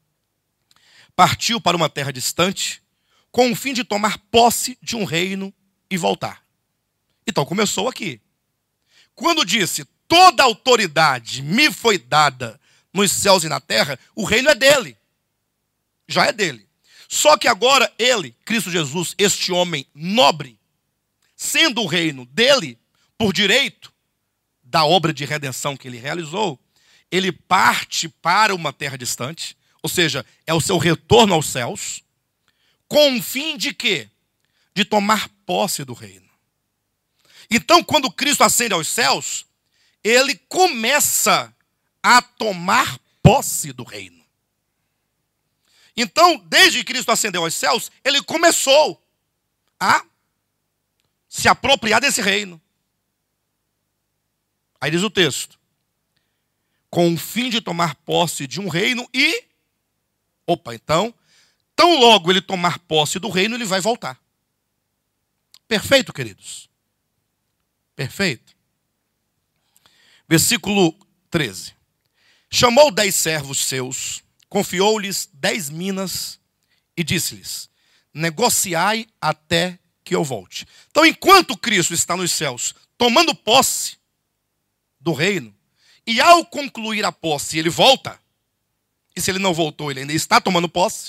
partiu para uma terra distante, com o fim de tomar posse de um reino e voltar. Então começou aqui. Quando disse, toda autoridade me foi dada nos céus e na terra, o reino é dele. Já é dele. Só que agora ele, Cristo Jesus, este homem nobre, sendo o reino dele, por direito da obra de redenção que ele realizou, ele parte para uma terra distante, ou seja, é o seu retorno aos céus, com o fim de quê? De tomar posse do reino. Então, quando Cristo ascende aos céus, ele começa a tomar posse do reino. Então, desde que Cristo ascendeu aos céus, ele começou a se apropriar desse reino. Aí diz o texto, com o fim de tomar posse de um reino e, então, tão logo ele tomar posse do reino, ele vai voltar. Perfeito, queridos? Perfeito. Versículo 13. Chamou 10 servos seus, confiou-lhes 10 minas e disse-lhes: negociai até que eu volte. Então, enquanto Cristo está nos céus, tomando posse do reino, e ao concluir a posse, ele volta, e se ele não voltou, ele ainda está tomando posse,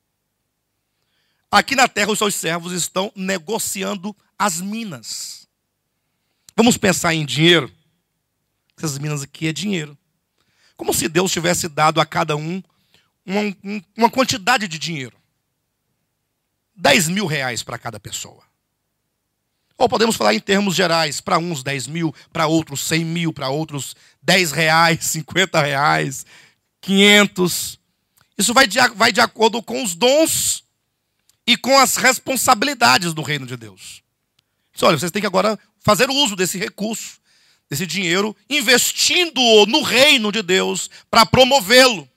aqui na terra os seus servos estão negociando as minas. Vamos pensar em dinheiro. Essas minas aqui é dinheiro. Como se Deus tivesse dado a cada um uma quantidade de dinheiro. 10 mil reais para cada pessoa. Ou podemos falar em termos gerais, para uns 10 mil, para outros 100 mil, para outros 10 reais, 50 reais, 500. Isso vai de acordo com os dons e com as responsabilidades do reino de Deus. Então, olha, vocês têm que agora fazer uso desse recurso, desse dinheiro, investindo-o no reino de Deus para promovê-lo.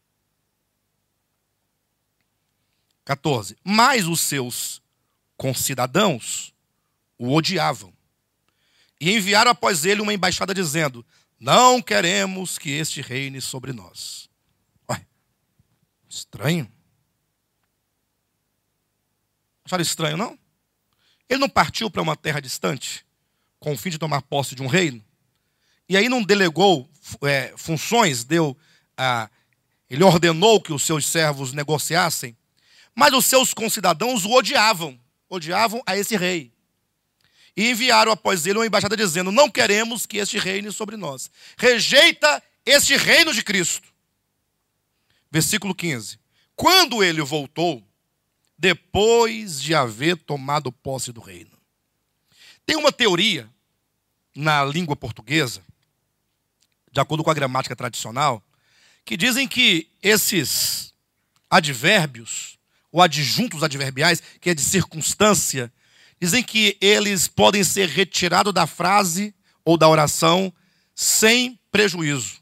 14. Mas os seus concidadãos o odiavam e enviaram após ele uma embaixada dizendo: não queremos que este reine sobre nós. Ué, estranho. Acharam estranho, não? Ele não partiu para uma terra distante com o fim de tomar posse de um reino? E aí não delegou funções, ele ordenou que os seus servos negociassem, mas os seus concidadãos o odiavam a esse rei. E enviaram após ele uma embaixada dizendo: não queremos que este reine sobre nós. Rejeita este reino de Cristo. Versículo 15. Quando ele voltou, depois de haver tomado posse do reino. Tem uma teoria na língua portuguesa, de acordo com a gramática tradicional, que dizem que esses advérbios, ou adjuntos adverbiais, que é de circunstância, dizem que eles podem ser retirados da frase ou da oração sem prejuízo.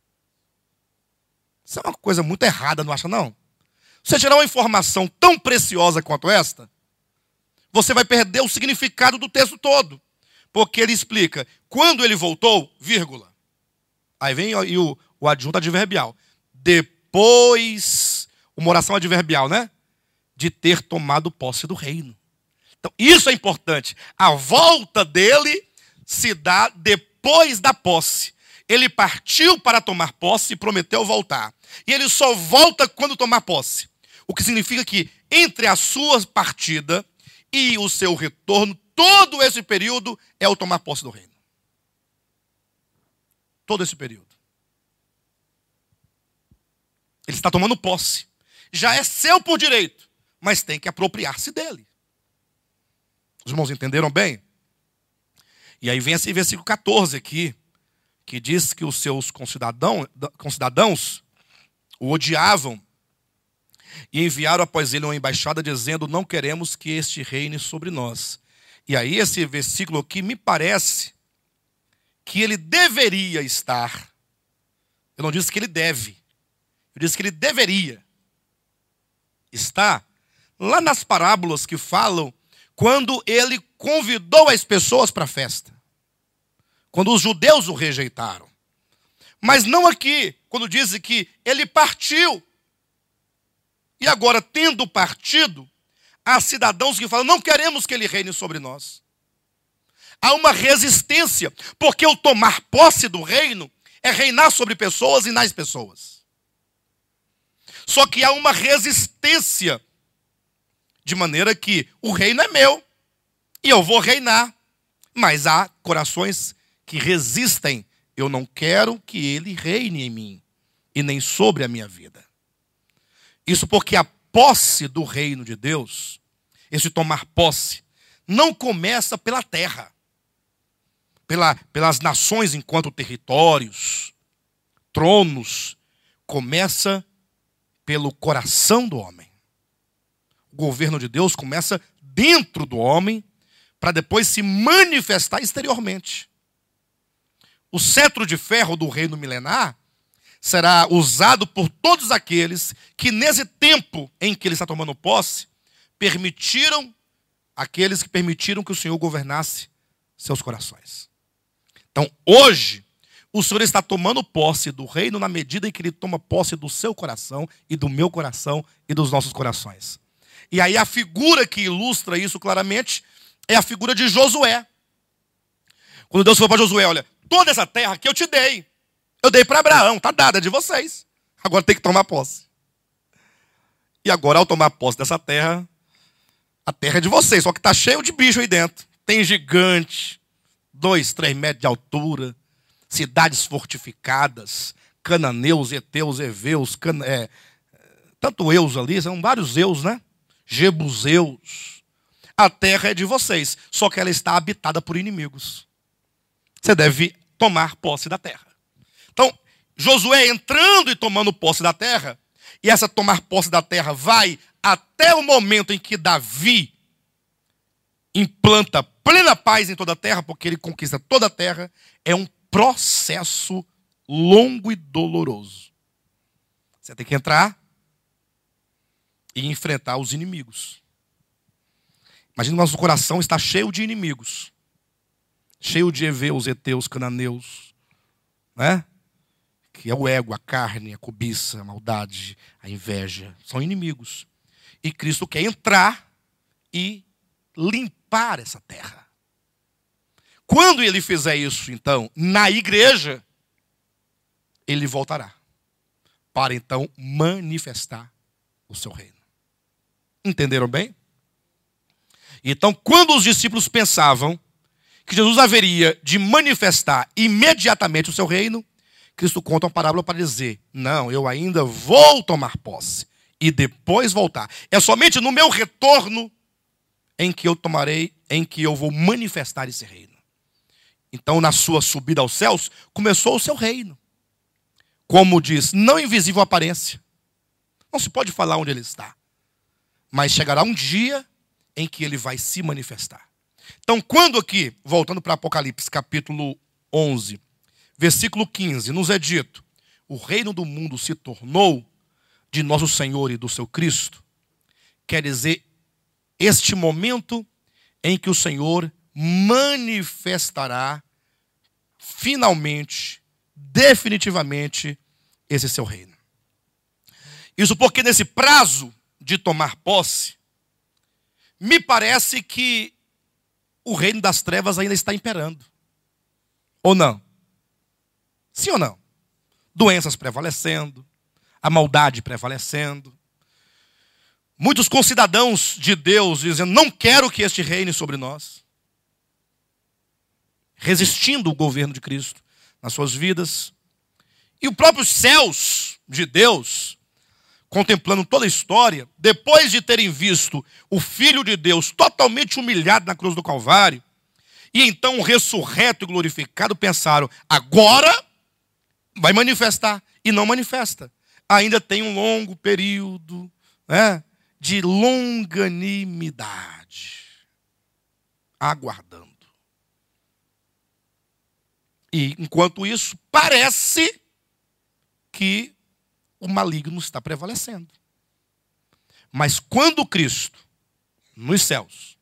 Isso é uma coisa muito errada, não acha não? Você tirar uma informação tão preciosa quanto esta, você vai perder o significado do texto todo. Porque ele explica: quando ele voltou, vírgula. Aí vem o adjunto adverbial. Depois, uma oração adverbial, né? De ter tomado posse do reino. Então, isso é importante. A volta dele se dá depois da posse. Ele partiu para tomar posse e prometeu voltar. E ele só volta quando tomar posse. O que significa que entre a sua partida e o seu retorno, todo esse período é o tomar posse do reino. Todo esse período. Ele está tomando posse. Já é seu por direito, mas tem que apropriar-se dele. Os irmãos entenderam bem? E aí vem esse versículo 14 aqui, que diz que os seus concidadãos o odiavam e enviaram após ele uma embaixada dizendo: não queremos que este reine sobre nós. E aí esse versículo aqui me parece que ele deveria estar. Eu não disse que ele deve. Eu disse que ele deveria estar lá nas parábolas que falam quando ele convidou as pessoas para a festa. Quando os judeus o rejeitaram. Mas não aqui, quando diz que ele partiu. E agora, tendo partido, há cidadãos que falam: não queremos que ele reine sobre nós. Há uma resistência, porque o tomar posse do reino é reinar sobre pessoas e nas pessoas. Só que há uma resistência, de maneira que o reino é meu, e eu vou reinar. Mas há corações que resistem. Eu não quero que ele reine em mim, e nem sobre a minha vida. Isso porque a posse do reino de Deus, esse tomar posse, não começa pela terra, pelas nações enquanto territórios, tronos, começa pelo coração do homem. O governo de Deus começa dentro do homem, para depois se manifestar exteriormente. O cetro de ferro do reino milenar será usado por todos aqueles que, nesse tempo em que ele está tomando posse, aqueles que permitiram que o Senhor governasse seus corações. Então, hoje, o Senhor está tomando posse do reino na medida em que Ele toma posse do seu coração e do meu coração e dos nossos corações. E aí a figura que ilustra isso claramente é a figura de Josué. Quando Deus falou para Josué, olha, toda essa terra que eu te dei, eu dei para Abraão, está dada, é de vocês. Agora tem que tomar posse. E agora, ao tomar posse dessa terra, a terra é de vocês, só que está cheio de bicho aí dentro. Tem gigante, 2, 3 metros de altura, cidades fortificadas, cananeus, heteus, heveus, tanto eus ali, são vários eus, né? Jebuseus. A terra é de vocês, só que ela está habitada por inimigos. Você deve tomar posse da terra. Então, Josué entrando e tomando posse da terra, e essa tomar posse da terra vai até o momento em que Davi implanta plena paz em toda a terra, porque ele conquista toda a terra, é um processo longo e doloroso. Você tem que entrar e enfrentar os inimigos. Imagina que nosso coração está cheio de inimigos. Cheio de heveus, heteus, cananeus, né? Que é o ego, a carne, a cobiça, a maldade, a inveja. São inimigos. E Cristo quer entrar e limpar essa terra. Quando ele fizer isso, então, na igreja, ele voltará para então manifestar o seu reino. Entenderam bem? Então, quando os discípulos pensavam que Jesus haveria de manifestar imediatamente o seu reino, Cristo conta uma parábola para dizer, não, eu ainda vou tomar posse e depois voltar. É somente no meu retorno em que eu vou manifestar esse reino. Então, na sua subida aos céus, começou o seu reino. Como diz, não invisível aparência. Não se pode falar onde ele está. Mas chegará um dia em que ele vai se manifestar. Então, quando aqui, voltando para Apocalipse, capítulo 11, versículo 15, nos é dito, o reino do mundo se tornou de nosso Senhor e do seu Cristo, quer dizer, este momento em que o Senhor manifestará finalmente, definitivamente, esse seu reino. Isso porque nesse prazo de tomar posse, me parece que o reino das trevas ainda está imperando. Ou não? Sim ou não? Doenças prevalecendo, a maldade prevalecendo. Muitos concidadãos de Deus dizendo, não quero que este reine sobre nós. Resistindo o governo de Cristo nas suas vidas. E os próprios céus de Deus, contemplando toda a história, depois de terem visto o Filho de Deus totalmente humilhado na cruz do Calvário, e então ressurreto e glorificado, pensaram, agora vai manifestar. E não manifesta. Ainda tem um longo período, né, de longanimidade, aguardando. E enquanto isso, parece que o maligno está prevalecendo. Mas quando Cristo, nos céus,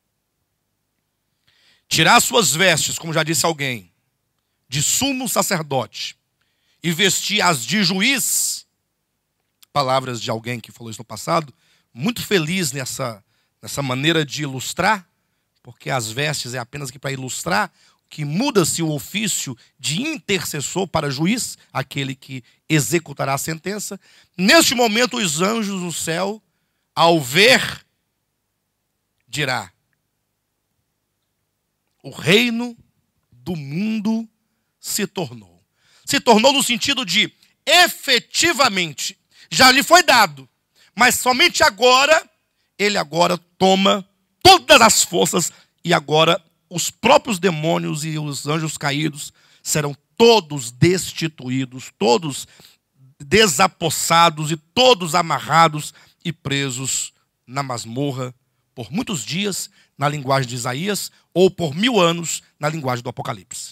tirar suas vestes, como já disse alguém, de sumo sacerdote, e vestir as de juiz, palavras de alguém que falou isso no passado, muito feliz nessa maneira de ilustrar, porque as vestes é apenas aqui para ilustrar, que muda-se o ofício de intercessor para juiz, aquele que executará a sentença. Neste momento, os anjos no céu, ao ver, dirá, o reino do mundo se tornou. Se tornou no sentido de, efetivamente, já lhe foi dado, mas somente agora, ele agora toma todas as forças e agora os próprios demônios e os anjos caídos serão todos destituídos, todos desapossados e todos amarrados e presos na masmorra por muitos dias, na linguagem de Isaías, ou por 1000 anos, na linguagem do Apocalipse.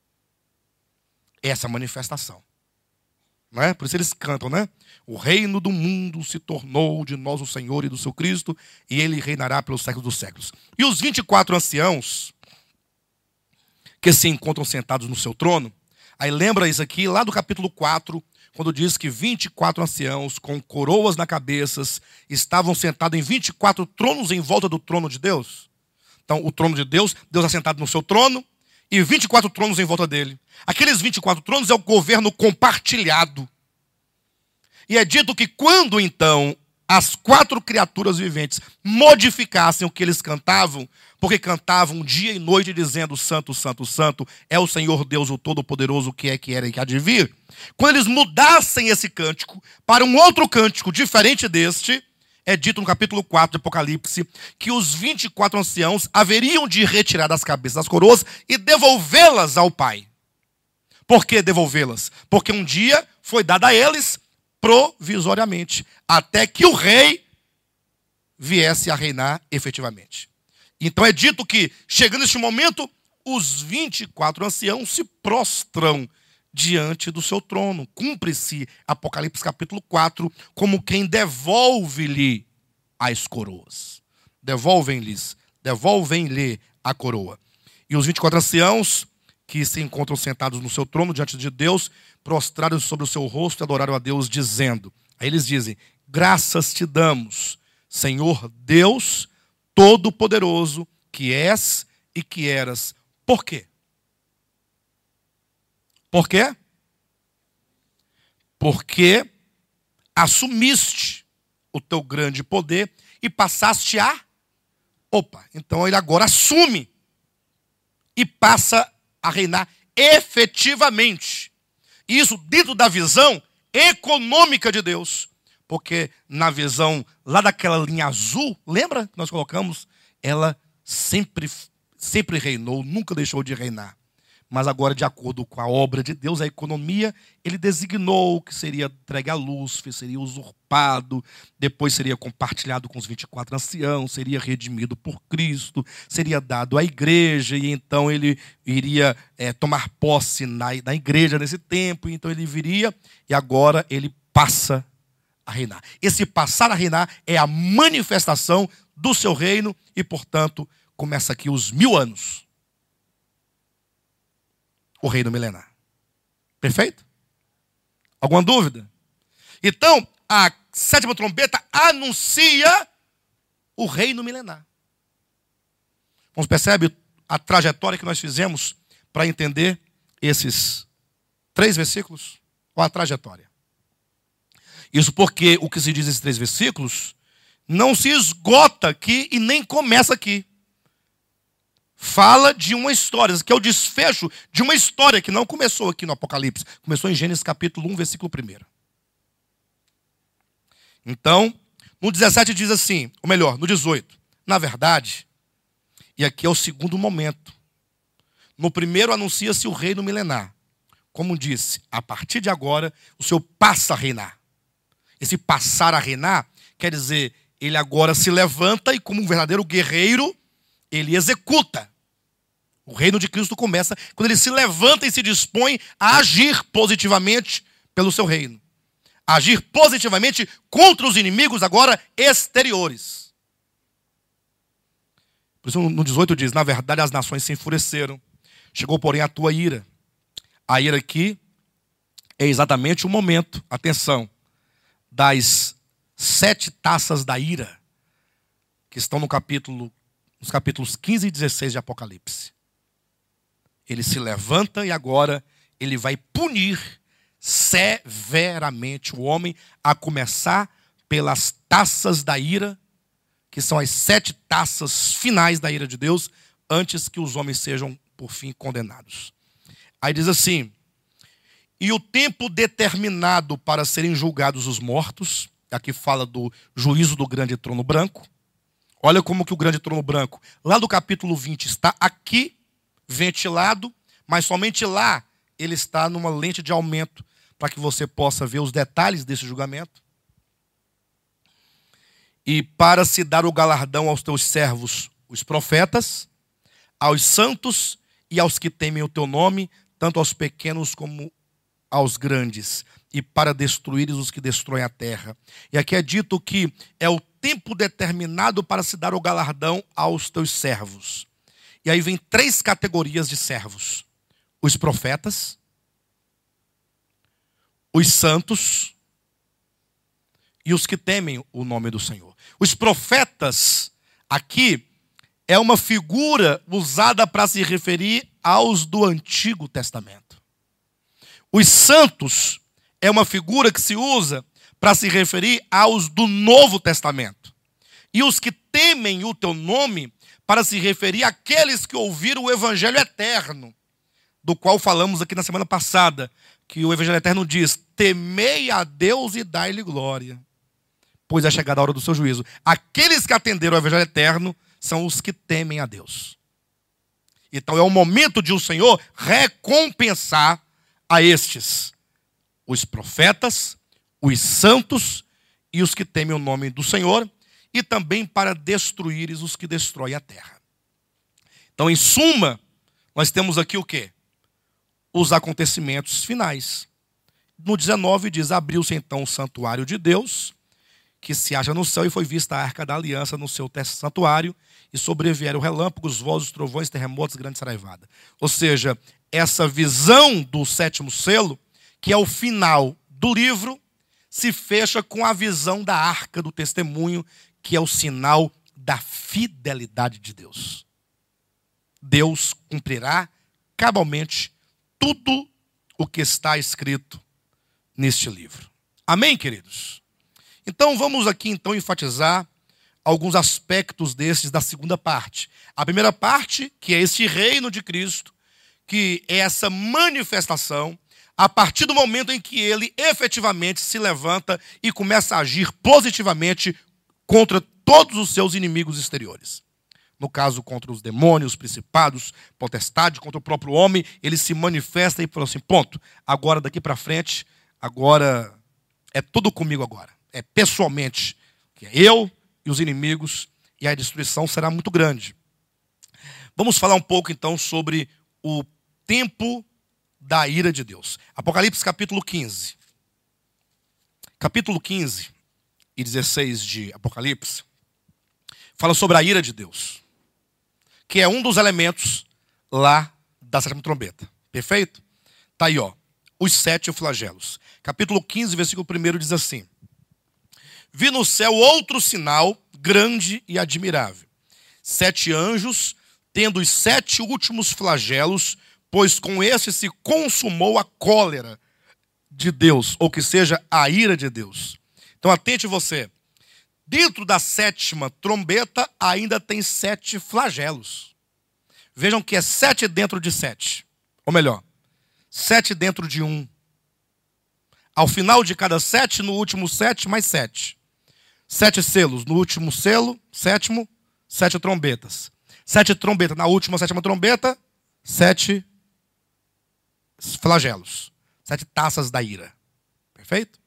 Essa manifestação. Não é? Por isso eles cantam, né? O reino do mundo se tornou de nosso Senhor e do seu Cristo, e ele reinará pelos séculos dos séculos. E os 24 anciãos, que se encontram sentados no seu trono, Aí lembra isso aqui, lá do capítulo 4, quando diz que 24 anciãos com coroas na cabeça estavam sentados em 24 tronos em volta do trono de Deus. Então, o trono de Deus, Deus assentado no seu trono, e 24 tronos em volta dele. Aqueles 24 tronos é o governo compartilhado. E é dito que quando, então, as 4 criaturas viventes modificassem o que eles cantavam, porque cantavam dia e noite dizendo: Santo, Santo, Santo, é o Senhor Deus, o Todo-Poderoso, que é, que era e que há de vir. Quando eles mudassem esse cântico para um outro cântico diferente deste, é dito no capítulo 4 de Apocalipse que os 24 anciãos haveriam de retirar das cabeças das coroas e devolvê-las ao Pai. Por que devolvê-las? Porque um dia foi dada a eles provisoriamente, até que o rei viesse a reinar efetivamente. Então é dito que, chegando neste momento, os 24 anciãos se prostram diante do seu trono. Cumpre-se Apocalipse capítulo 4 como quem devolve-lhe as coroas. Devolvem-lhe a coroa. E os 24 anciãos que se encontram sentados no seu trono diante de Deus, prostraram sobre o seu rosto e adoraram a Deus, dizendo, aí eles dizem: graças te damos, Senhor Deus Todo-Poderoso, que és e que eras. Por quê? Por quê? Porque assumiste o teu grande poder e passaste a... então ele agora assume e passa a reinar efetivamente. Isso dentro da visão econômica de Deus. Porque na visão lá daquela linha azul, lembra que nós colocamos? Ela sempre reinou, nunca deixou de reinar. Mas agora, de acordo com a obra de Deus, a economia, ele designou que seria entregue à Lúcifer, seria usurpado, depois seria compartilhado com os 24 anciãos, seria redimido por Cristo, seria dado à igreja, e então ele iria tomar posse na igreja nesse tempo, então ele viria, e agora ele passa a reinar. Esse passar a reinar é a manifestação do seu reino, e portanto, começa aqui os 1000 anos. O reino milenar. Perfeito? Alguma dúvida? Então, a 7ª trombeta anuncia o reino milenar. Vamos perceber a trajetória que nós fizemos para entender esses 3 versículos? Olha a trajetória. Isso porque o que se diz nesses 3 versículos não se esgota aqui e nem começa aqui. Fala de uma história, que é o desfecho de uma história que não começou aqui no Apocalipse. Começou em Gênesis capítulo 1, versículo 1. Então, no 17 diz assim, ou melhor, no 18. Na verdade, e aqui é o segundo momento. No primeiro anuncia-se o reino milenar. Como disse, a partir de agora, o Senhor passa a reinar. Esse passar a reinar quer dizer, ele agora se levanta e como um verdadeiro guerreiro, ele executa. O reino de Cristo começa quando ele se levanta e se dispõe a agir positivamente pelo seu reino. Agir positivamente contra os inimigos agora exteriores. Por isso no 18 diz, na verdade as nações se enfureceram. Chegou, porém, a tua ira. A ira aqui é exatamente o momento, atenção, das 7 taças da ira, que estão nos capítulos 15 e 16 de Apocalipse. Ele se levanta e agora ele vai punir severamente o homem, a começar pelas taças da ira, que são as 7 taças finais da ira de Deus, antes que os homens sejam, por fim, condenados. Aí diz assim, e o tempo determinado para serem julgados os mortos, aqui fala do juízo do grande trono branco. Olha como que o grande trono branco, lá do capítulo 20, está aqui, ventilado, mas somente lá ele está numa lente de aumento, para que você possa ver os detalhes desse julgamento. E para se dar o galardão aos teus servos, os profetas, aos santos e aos que temem o teu nome, tanto aos pequenos como aos grandes, e para destruires os que destroem a terra. E aqui é dito que é o tempo determinado para se dar o galardão aos teus servos. E aí vem 3 categorias de servos. Os profetas, os santos e os que temem o nome do Senhor. Os profetas aqui é uma figura usada para se referir aos do Antigo Testamento. Os santos é uma figura que se usa para se referir aos do Novo Testamento. E os que temem o teu nome para se referir àqueles que ouviram o Evangelho eterno, do qual falamos aqui na semana passada, que o Evangelho eterno diz: temei a Deus e dai-lhe glória, pois é chegada a hora do seu juízo. Aqueles que atenderam ao Evangelho eterno são os que temem a Deus. Então é o momento de o Senhor recompensar a estes, os profetas, os santos e os que temem o nome do Senhor, e também para destruires os que destroem a terra. Então, em suma, nós temos aqui o quê? Os acontecimentos finais. No 19 diz: abriu-se então o santuário de Deus, que se acha no céu, e foi vista a arca da aliança no seu santuário, e sobrevieram relâmpagos, vozes, trovões, terremotos, grande saraivada. Ou seja, essa visão do sétimo selo, que é o final do livro, se fecha com a visão da arca do testemunho, que é o sinal da fidelidade de Deus. Deus cumprirá cabalmente tudo o que está escrito neste livro. Amém, queridos? Então vamos aqui enfatizar alguns aspectos desses da segunda parte. A primeira parte, que é esse reino de Cristo, que é essa manifestação a partir do momento em que ele efetivamente se levanta e começa a agir positivamente contra todos os seus inimigos exteriores. No caso, contra os demônios, principados, potestades, contra o próprio homem, ele se manifesta e fala assim: ponto, agora daqui para frente, agora é tudo comigo agora. É pessoalmente, que é eu e os inimigos, e a destruição será muito grande. Vamos falar um pouco então sobre o tempo da ira de Deus. Apocalipse capítulo 15. Capítulo 15 e 16 de Apocalipse fala sobre a ira de Deus, que é um dos elementos lá da sétima trombeta. Perfeito? Está aí, ó, os 7 flagelos. Capítulo 15, versículo 1 diz assim: vi no céu outro sinal grande e admirável. 7 anjos, tendo os 7 últimos flagelos, pois com esse se consumou a cólera de Deus, ou que seja, a ira de Deus. Então atente você. Dentro da sétima trombeta ainda tem 7 flagelos. Vejam que é 7 dentro de 7. Ou melhor, 7 dentro de 1. Ao final de cada 7, no último 7, mais 7. 7 selos, no último selo, sétimo, 7 trombetas. 7 trombetas, na última sétima trombeta, 7 flagelos. 7 taças da ira. Perfeito?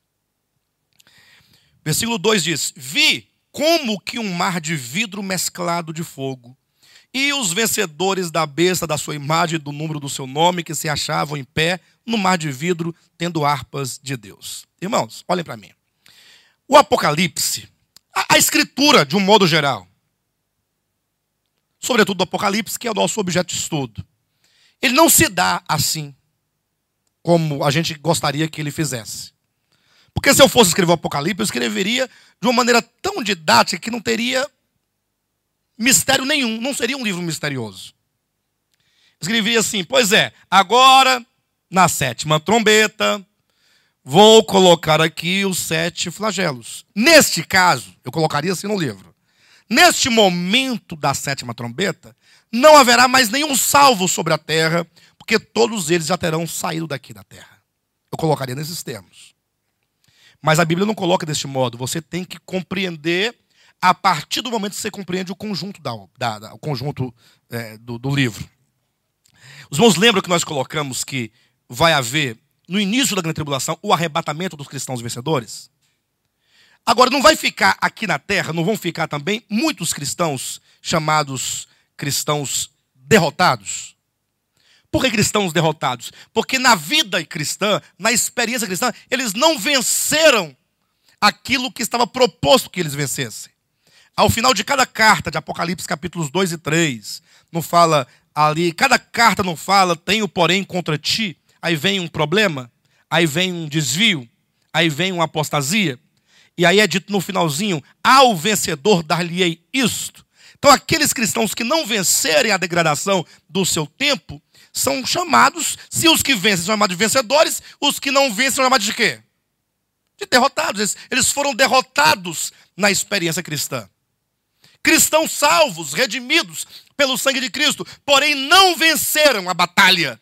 Versículo 2 diz: vi como que um mar de vidro mesclado de fogo, e os vencedores da besta, da sua imagem e do número do seu nome, que se achavam em pé no mar de vidro, tendo harpas de Deus. Irmãos, olhem para mim. O Apocalipse, a Escritura de um modo geral, sobretudo o Apocalipse, que é o nosso objeto de estudo, ele não se dá assim, como a gente gostaria que ele fizesse. Porque se eu fosse escrever o Apocalipse, eu escreveria de uma maneira tão didática que não teria mistério nenhum, não seria um livro misterioso. Escreveria assim: pois é, agora, na sétima trombeta, vou colocar aqui os 7 flagelos. Neste caso, eu colocaria assim no livro: neste momento da sétima trombeta, não haverá mais nenhum salvo sobre a terra, porque todos eles já terão saído daqui da terra. Eu colocaria nesses termos. Mas a Bíblia não coloca deste modo. Você tem que compreender a partir do momento que você compreende o conjunto, do livro. Os irmãos lembram que nós colocamos que vai haver, no início da grande tribulação, o arrebatamento dos cristãos vencedores? Agora, não vai ficar aqui na terra, não vão ficar também muitos cristãos chamados cristãos derrotados? Por que cristãos derrotados? Porque na vida cristã, na experiência cristã, eles não venceram aquilo que estava proposto que eles vencessem. Ao final de cada carta de Apocalipse, capítulos 2 e 3, não fala ali, cada carta não fala, tenho porém contra ti, aí vem um problema, aí vem um desvio, aí vem uma apostasia, e aí é dito no finalzinho, ao vencedor dar-lhe-ei isto. Então aqueles cristãos que não vencerem a degradação do seu tempo, são chamados, se os que vencem são chamados de vencedores, os que não vencem são chamados de quê? De derrotados. Eles foram derrotados na experiência cristã. Cristãos salvos, redimidos pelo sangue de Cristo, porém não venceram a batalha.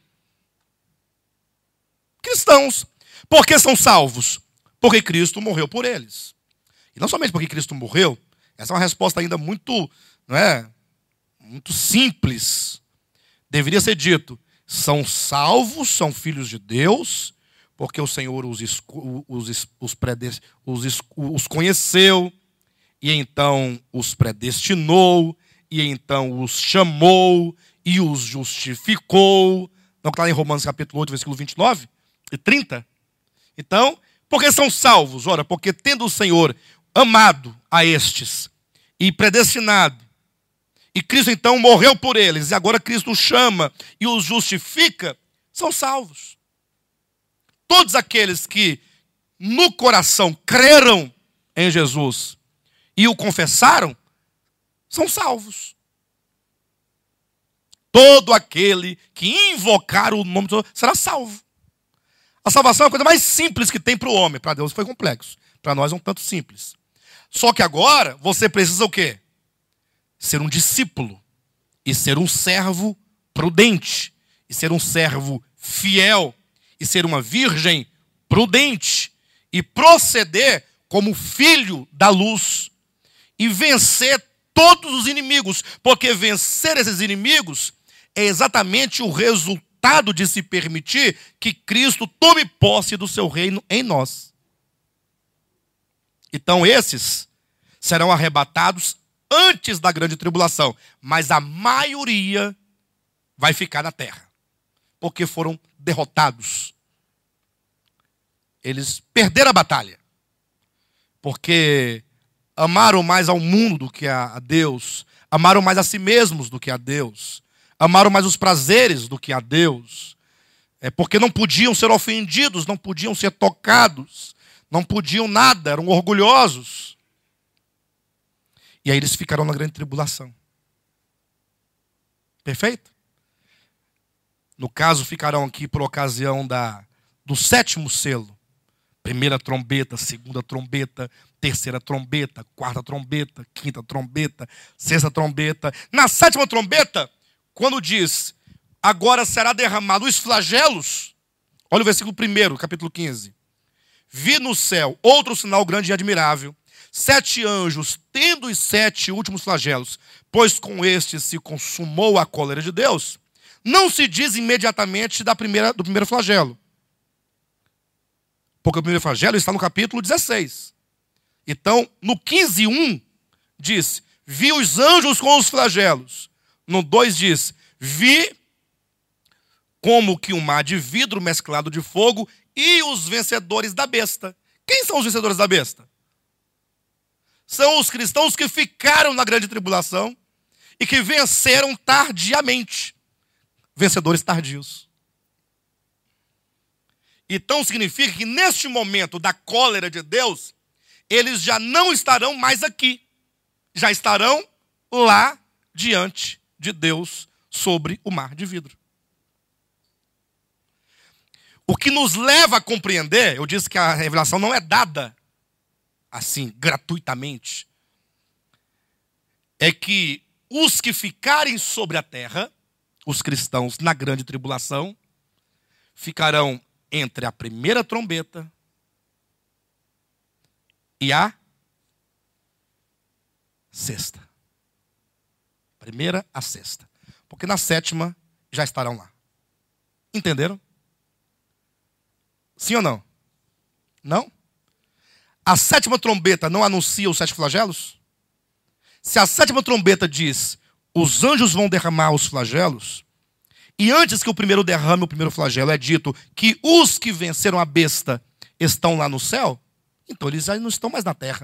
Cristãos. Por que são salvos? Porque Cristo morreu por eles. E não somente porque Cristo morreu, essa é uma resposta ainda muito, muito simples. Deveria ser dito, são salvos, são filhos de Deus, porque o Senhor os conheceu, e então os predestinou, e então os chamou, e os justificou. Não está lá em Romanos capítulo 8, versículo 29 e 30? Então, por que são salvos? Ora, porque tendo o Senhor amado a estes, e predestinado, e Cristo então morreu por eles, e agora Cristo os chama e os justifica, são salvos. Todos aqueles que no coração creram em Jesus e o confessaram, são salvos. Todo aquele que invocar o nome do Senhor será salvo. A salvação é a coisa mais simples que tem para o homem. Para Deus foi complexo. Para nós é um tanto simples. Só que agora você precisa o quê? Ser um discípulo, e ser um servo prudente, e ser um servo fiel, e ser uma virgem prudente, e proceder como filho da luz, e vencer todos os inimigos, porque vencer esses inimigos é exatamente o resultado de se permitir que Cristo tome posse do seu reino em nós. Então esses serão arrebatados antes da grande tribulação, mas a maioria vai ficar na terra, porque foram derrotados. Eles perderam a batalha, porque amaram mais ao mundo do que a Deus, amaram mais a si mesmos do que a Deus, amaram mais os prazeres do que a Deus, porque não podiam ser ofendidos, não podiam ser tocados, não podiam nada, eram orgulhosos. E aí eles ficarão na grande tribulação. Perfeito? No caso, ficarão aqui por ocasião do 7º selo. Primeira trombeta, segunda trombeta, terceira trombeta, quarta trombeta, quinta trombeta, sexta trombeta. Na 7ª trombeta, quando diz, agora será derramado os flagelos, olha o versículo 1, capítulo 15. Vi no céu outro sinal grande e admirável, 7 anjos, tendo os 7 últimos flagelos, pois com estes se consumou a cólera de Deus. Não se diz imediatamente do primeiro flagelo, porque o primeiro flagelo está no capítulo 16. Então, no 15:1 diz, vi os anjos com os flagelos. No 2 diz, vi como que um mar de vidro mesclado de fogo e os vencedores da besta. Quem são os vencedores da besta? São os cristãos que ficaram na grande tribulação e que venceram tardiamente. Vencedores tardios. Então significa que neste momento da cólera de Deus, eles já não estarão mais aqui. Já estarão lá diante de Deus sobre o mar de vidro. O que nos leva a compreender, eu disse que a revelação não é dada assim, gratuitamente, é que os que ficarem sobre a terra, os cristãos na grande tribulação, ficarão entre a primeira trombeta e a sexta. Primeira a sexta. Porque na 7ª já estarão lá. Entenderam? Sim ou não? Não? A 7ª trombeta não anuncia os 7 flagelos? Se a 7ª trombeta diz, os anjos vão derramar os flagelos, e antes que o primeiro derrame o primeiro flagelo é dito que os que venceram a besta estão lá no céu, então eles já não estão mais na terra.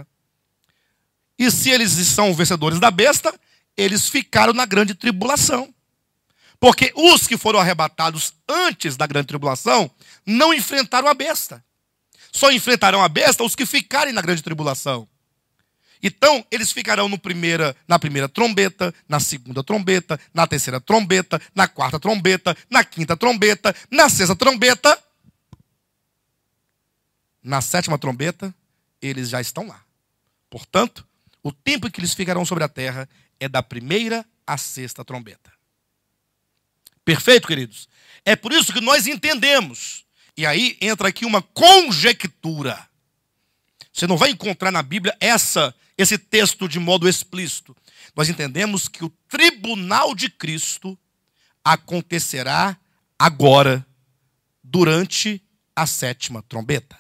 E se eles são vencedores da besta, eles ficaram na grande tribulação. Porque os que foram arrebatados antes da grande tribulação não enfrentaram a besta. Só enfrentarão a besta os que ficarem na grande tribulação. Então, eles ficarão na primeira trombeta, na segunda trombeta, na terceira trombeta, na quarta trombeta, na quinta trombeta, na sexta trombeta. Na sétima trombeta, eles já estão lá. Portanto, o tempo em que eles ficarão sobre a terra é da primeira à sexta trombeta. Perfeito, queridos? É por isso que nós entendemos. E aí entra aqui uma conjectura. Você não vai encontrar na Bíblia esse texto de modo explícito. Nós entendemos que o tribunal de Cristo acontecerá agora, durante a sétima trombeta.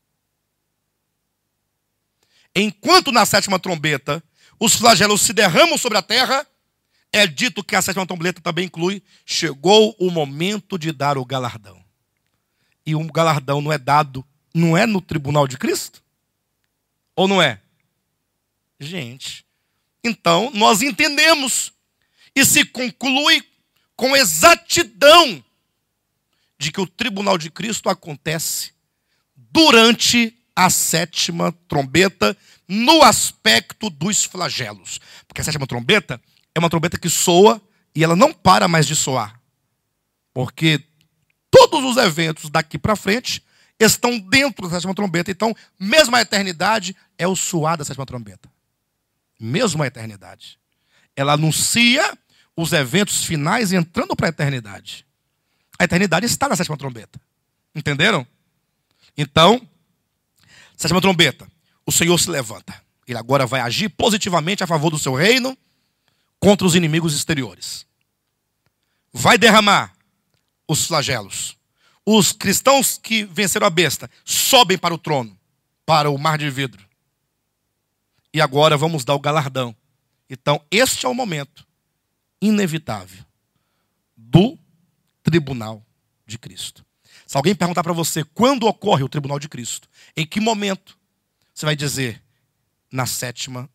Enquanto na sétima trombeta os flagelos se derramam sobre a terra, é dito que a sétima trombeta também inclui: chegou o momento de dar o galardão. E o galardão não é no tribunal de Cristo? Ou não é? Gente, então nós entendemos e se conclui com exatidão de que o tribunal de Cristo acontece durante a sétima trombeta, no aspecto dos flagelos. Porque a sétima trombeta é uma trombeta que soa e ela não para mais de soar. Porque todos os eventos daqui para frente estão dentro da sétima trombeta. Então, mesmo a eternidade é o soar da sétima trombeta. Mesmo a eternidade. Ela anuncia os eventos finais entrando para a eternidade. A eternidade está na sétima trombeta. Entenderam? Então, sétima trombeta, o Senhor se levanta. Ele agora vai agir positivamente a favor do seu reino contra os inimigos exteriores. Vai derramar os flagelos. Os cristãos que venceram a besta sobem para o trono, para o mar de vidro. E agora vamos dar o galardão. Então, este é o momento inevitável do tribunal de Cristo. Se alguém perguntar para você quando ocorre o tribunal de Cristo, em que momento, você vai dizer na sétima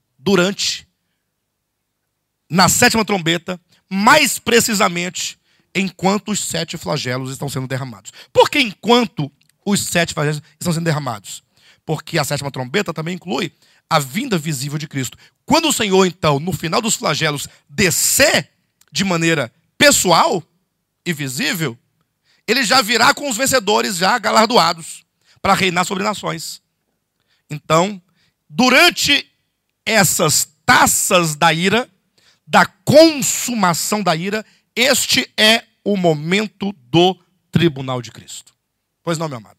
trombeta, mais precisamente enquanto os 7 flagelos estão sendo derramados. Por que enquanto os 7 flagelos estão sendo derramados? Porque a sétima trombeta também inclui a vinda visível de Cristo. Quando o Senhor, então, no final dos flagelos, descer de maneira pessoal e visível, ele já virá com os vencedores já galardoados para reinar sobre nações. Então, durante essas taças da ira, da consumação da ira, este é o momento do tribunal de Cristo. Pois não, meu amado?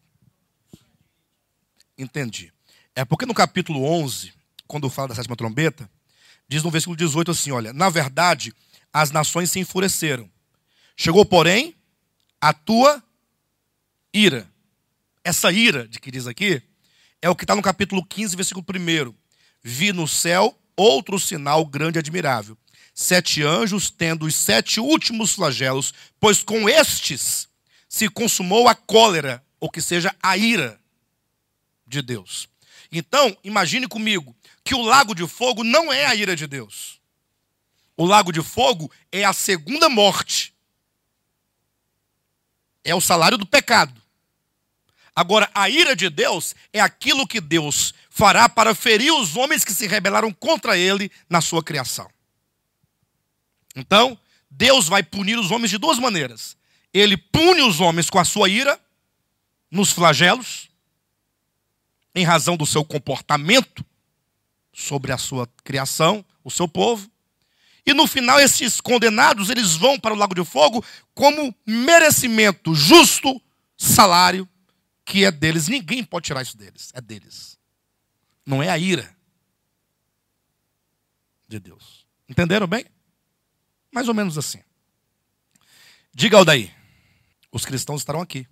Entendi. É porque no capítulo 11, quando fala da sétima trombeta, diz no versículo 18 assim, olha, na verdade, as nações se enfureceram. Chegou, porém, a tua ira. Essa ira, de que diz aqui, é o que está no capítulo 15, versículo 1. Vi no céu outro sinal grande e admirável. 7 anjos tendo os 7 últimos flagelos, pois com estes se consumou a cólera, ou que seja, a ira de Deus. Então, imagine comigo que o lago de fogo não é a ira de Deus. O lago de fogo é a segunda morte. É o salário do pecado. Agora, a ira de Deus é aquilo que Deus fará para ferir os homens que se rebelaram contra ele na sua criação. Então, Deus vai punir os homens de 2 maneiras. Ele pune os homens com a sua ira, nos flagelos, em razão do seu comportamento sobre a sua criação, o seu povo. E no final, esses condenados, eles vão para o lago de fogo como merecimento, justo salário, que é deles. Ninguém pode tirar isso deles, é deles. Não é a ira de Deus. Entenderam bem? Mais ou menos assim. Diga, Aldair, os cristãos estarão aqui.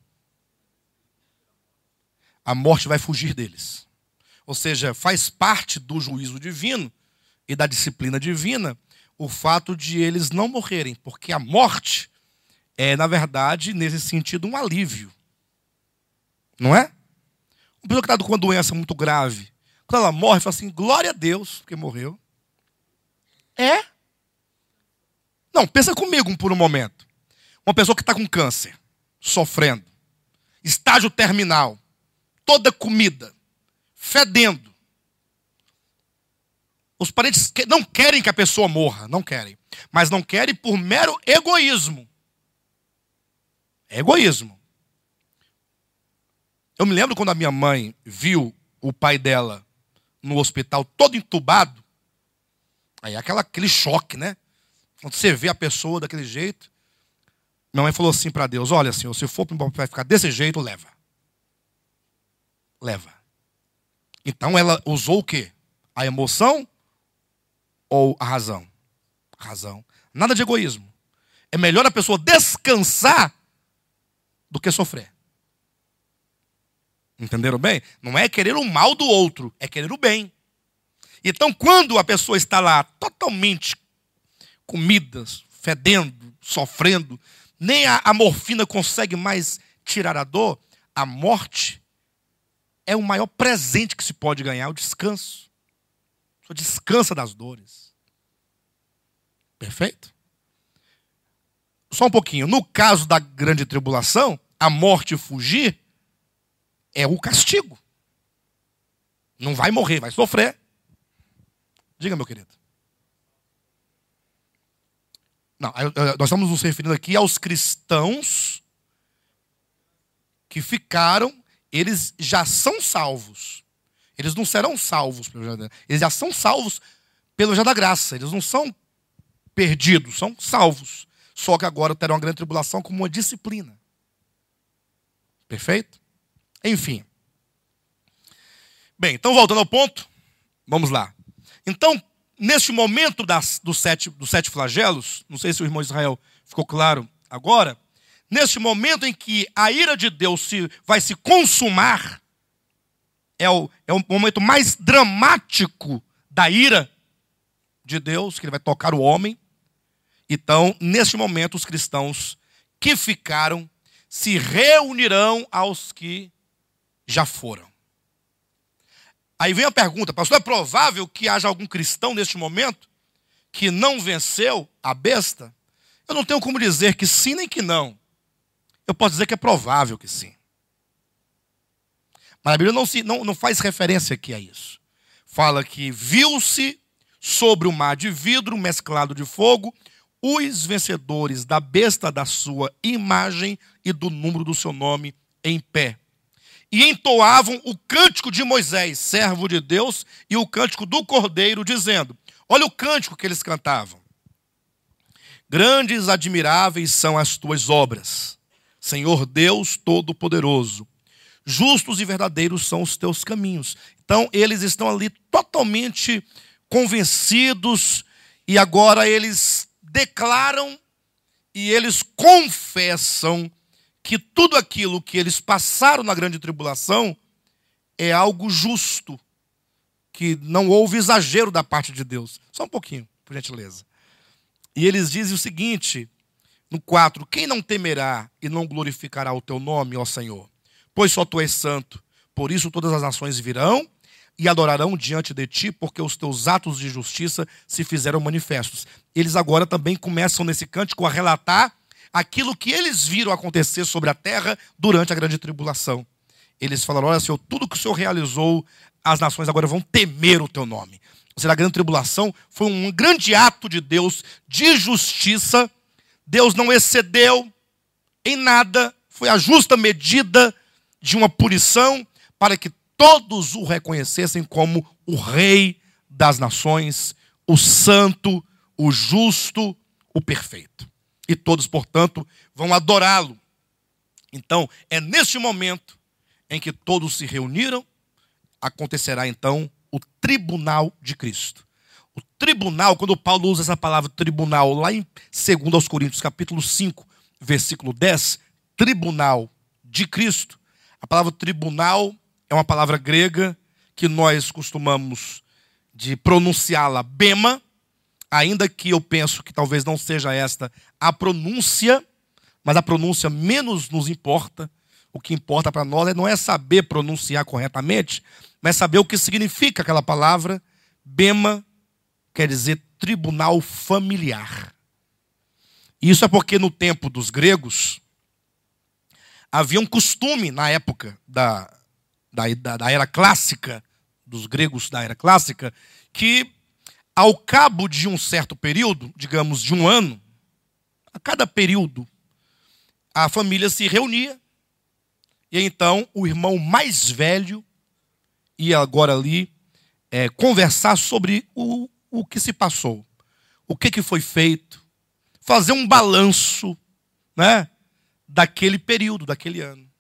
A morte vai fugir deles. Ou seja, faz parte do juízo divino e da disciplina divina o fato de eles não morrerem, porque a morte é, na verdade, nesse sentido, um alívio. Não é? Uma pessoa que está com uma doença muito grave, quando ela morre, fala assim, glória a Deus, porque morreu. É? Não, pensa comigo por um momento. Uma pessoa que está com câncer, sofrendo, estágio terminal, toda comida, fedendo. Os parentes não querem que a pessoa morra, não querem. Mas não querem por mero egoísmo. É egoísmo. Eu me lembro quando a minha mãe viu o pai dela no hospital todo entubado. Aí é aquele choque, né? Quando você vê a pessoa daquele jeito. Minha mãe falou assim para Deus: olha, Senhor, se for para o meu pai ficar desse jeito, leva. Leva. Então ela usou o quê? A emoção ou a razão? Razão. Nada de egoísmo. É melhor a pessoa descansar do que sofrer. Entenderam bem? Não é querer o mal do outro, é querer o bem. Então, quando a pessoa está lá totalmente comidas, fedendo, sofrendo, nem a morfina consegue mais tirar a dor, a morte é o maior presente que se pode ganhar, o descanso. Você descansa das dores. Perfeito? Só um pouquinho. No caso da grande tribulação, a morte fugir é o castigo. Não vai morrer, vai sofrer. Diga, meu querido. Não, nós estamos nos referindo aqui aos cristãos que ficaram, eles já são salvos. Eles não serão salvos pelo Jardim. Eles já são salvos pelo Jardim da Graça. Eles não são perdidos, são salvos. Só que agora terão uma grande tribulação como uma disciplina. Perfeito? Enfim. Bem, então voltando ao ponto, vamos lá. Então, neste momento dos sete flagelos, não sei se o irmão Israel ficou claro agora, neste momento em que a ira de Deus vai se consumar, é o momento mais dramático da ira de Deus, que ele vai tocar o homem. Então, neste momento, os cristãos que ficaram se reunirão aos que já foram. Aí vem a pergunta: pastor, é provável que haja algum cristão neste momento que não venceu a besta? Eu não tenho como dizer que sim nem que não. Eu posso dizer que é provável que sim. Mas a Bíblia não faz referência aqui a isso. Fala que viu-se sobre o mar de vidro mesclado de fogo os vencedores da besta da sua imagem e do número do seu nome em pé. E entoavam o cântico de Moisés, servo de Deus, e o cântico do Cordeiro, dizendo: olha o cântico que eles cantavam. Grandes, admiráveis são as tuas obras, Senhor Deus Todo-Poderoso. Justos e verdadeiros são os teus caminhos. Então, eles estão ali totalmente convencidos, e agora eles declaram e eles confessam que tudo aquilo que eles passaram na grande tribulação é algo justo, que não houve exagero da parte de Deus. Só um pouquinho, por gentileza. E eles dizem o seguinte, no 4, quem não temerá e não glorificará o teu nome, ó Senhor? Pois só tu és santo, por isso todas as nações virão e adorarão diante de ti, porque os teus atos de justiça se fizeram manifestos. Eles agora também começam nesse cântico a relatar aquilo que eles viram acontecer sobre a terra durante a grande tribulação. Eles falaram: olha, Senhor, tudo que o Senhor realizou, as nações agora vão temer o teu nome. Ou seja, a grande tribulação foi um grande ato de Deus de justiça. Deus não excedeu em nada, foi a justa medida de uma punição para que todos o reconhecessem como o Rei das nações, o santo, o justo, o perfeito. E todos, portanto, vão adorá-lo. Então, é neste momento em que todos se reuniram, acontecerá então o tribunal de Cristo. O tribunal, quando Paulo usa essa palavra tribunal, lá em 2 Coríntios, capítulo 5, versículo 10, tribunal de Cristo. A palavra tribunal é uma palavra grega que nós costumamos de pronunciá-la bema, ainda que eu penso que talvez não seja esta a pronúncia, mas a pronúncia menos nos importa. O que importa para nós não é saber pronunciar corretamente, mas saber o que significa aquela palavra. Bema quer dizer tribunal familiar. Isso é porque no tempo dos gregos havia um costume na época da era clássica, dos gregos da era clássica, que ao cabo de um certo período, digamos de um ano, a cada período, a família se reunia e então o irmão mais velho ia agora ali conversar sobre o que se passou, o que foi feito, fazer um balanço, né, daquele período, daquele ano.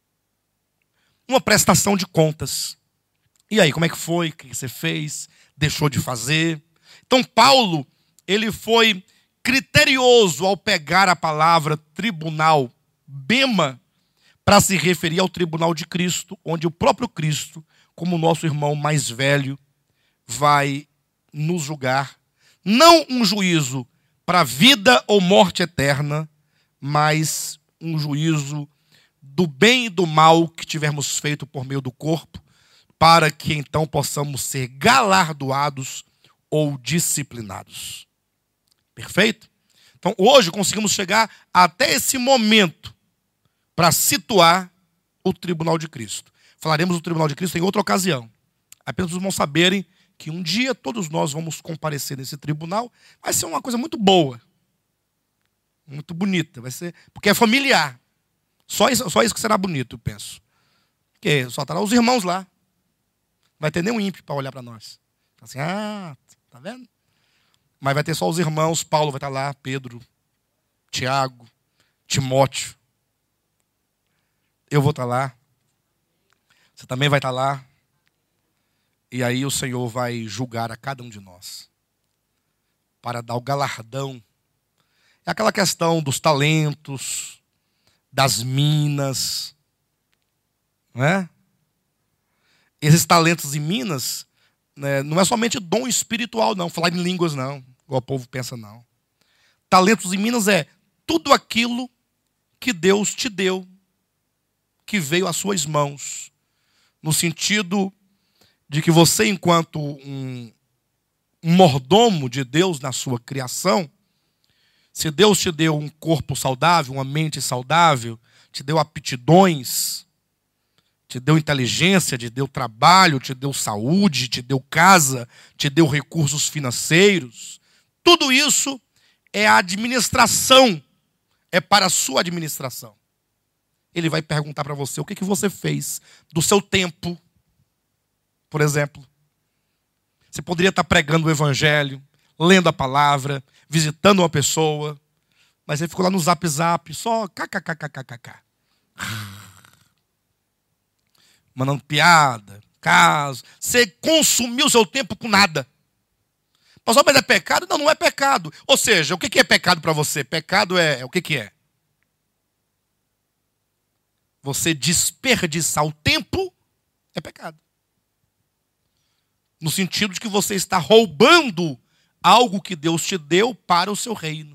Uma prestação de contas. E aí, como é que foi? O que você fez? Deixou de fazer? Então, Paulo, ele foi criterioso ao pegar a palavra tribunal, bema, para se referir ao tribunal de Cristo, onde o próprio Cristo, como nosso irmão mais velho, vai nos julgar. Não um juízo para vida ou morte eterna, mas um juízo do bem e do mal que tivermos feito por meio do corpo, para que então possamos ser galardoados ou disciplinados. Perfeito? Então hoje conseguimos chegar até esse momento para situar o tribunal de Cristo. Falaremos do tribunal de Cristo em outra ocasião. Apenas os irmãos saberem que um dia todos nós vamos comparecer nesse tribunal. Vai ser uma coisa muito boa. Muito bonita. Vai ser, porque é familiar. Só isso que será bonito, eu penso. Porque só estará os irmãos lá. Não vai ter nenhum ímpio para olhar para nós. Assim, tá vendo? Mas vai ter só os irmãos. Paulo vai estar lá, Pedro, Tiago, Timóteo. Eu vou estar lá. Você também vai estar lá. E aí o Senhor vai julgar a cada um de nós. Para dar o galardão. É aquela questão dos talentos, das minas. Não é? Esses talentos e minas, né, não é somente dom espiritual, não. Falar em línguas, não. Igual o povo pensa, não. Talentos e minas é tudo aquilo que Deus te deu, que veio às suas mãos. No sentido de que você, enquanto um mordomo de Deus na sua criação, se Deus te deu um corpo saudável, uma mente saudável, te deu aptidões, te deu inteligência, te deu trabalho, te deu saúde, te deu casa, te deu recursos financeiros, tudo isso é a administração, é para a sua administração. Ele vai perguntar para você o que você fez do seu tempo. Por exemplo, você poderia estar pregando o evangelho, lendo a palavra, visitando uma pessoa, mas você ficou lá no zap, só kkkkkk. Mandando piada, caso. Você consumiu seu tempo com nada. Pastor, mas é pecado? Não, não é pecado. Ou seja, o que é pecado para você? Pecado é o que é? Você desperdiçar o tempo é pecado. No sentido de que você está roubando algo que Deus te deu para o seu reino.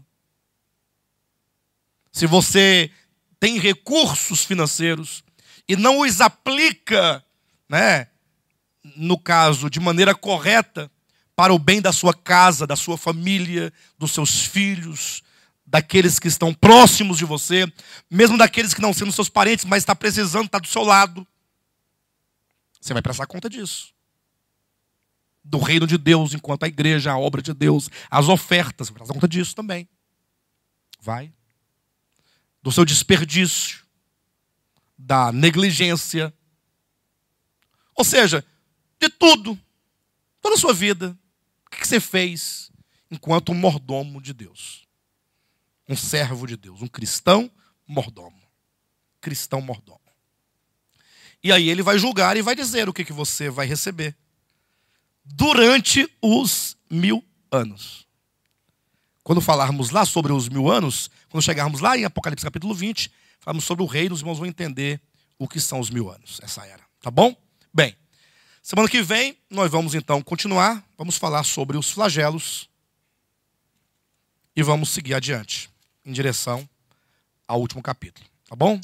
Se você tem recursos financeiros e não os aplica, né, no caso, de maneira correta, para o bem da sua casa, da sua família, dos seus filhos, daqueles que estão próximos de você, mesmo daqueles que não são seus parentes, mas está precisando, está do seu lado, você vai prestar conta disso. Do reino de Deus, enquanto a igreja, a obra de Deus, as ofertas, você vai prestar conta disso também. Vai. Do seu desperdício, da negligência. Ou seja, de tudo, toda a sua vida, o que você fez enquanto um mordomo de Deus. Um servo de Deus, um cristão mordomo. Cristão mordomo. E aí ele vai julgar e vai dizer o que você vai receber durante os 1000 anos. Quando falarmos lá sobre os 1000 anos, quando chegarmos lá em Apocalipse capítulo 20, falamos sobre o reino, os irmãos vão entender o que são os 1000 anos, essa era. Tá bom? Bem, semana que vem nós vamos então continuar, vamos falar sobre os flagelos e vamos seguir adiante, em direção ao último capítulo. Tá bom?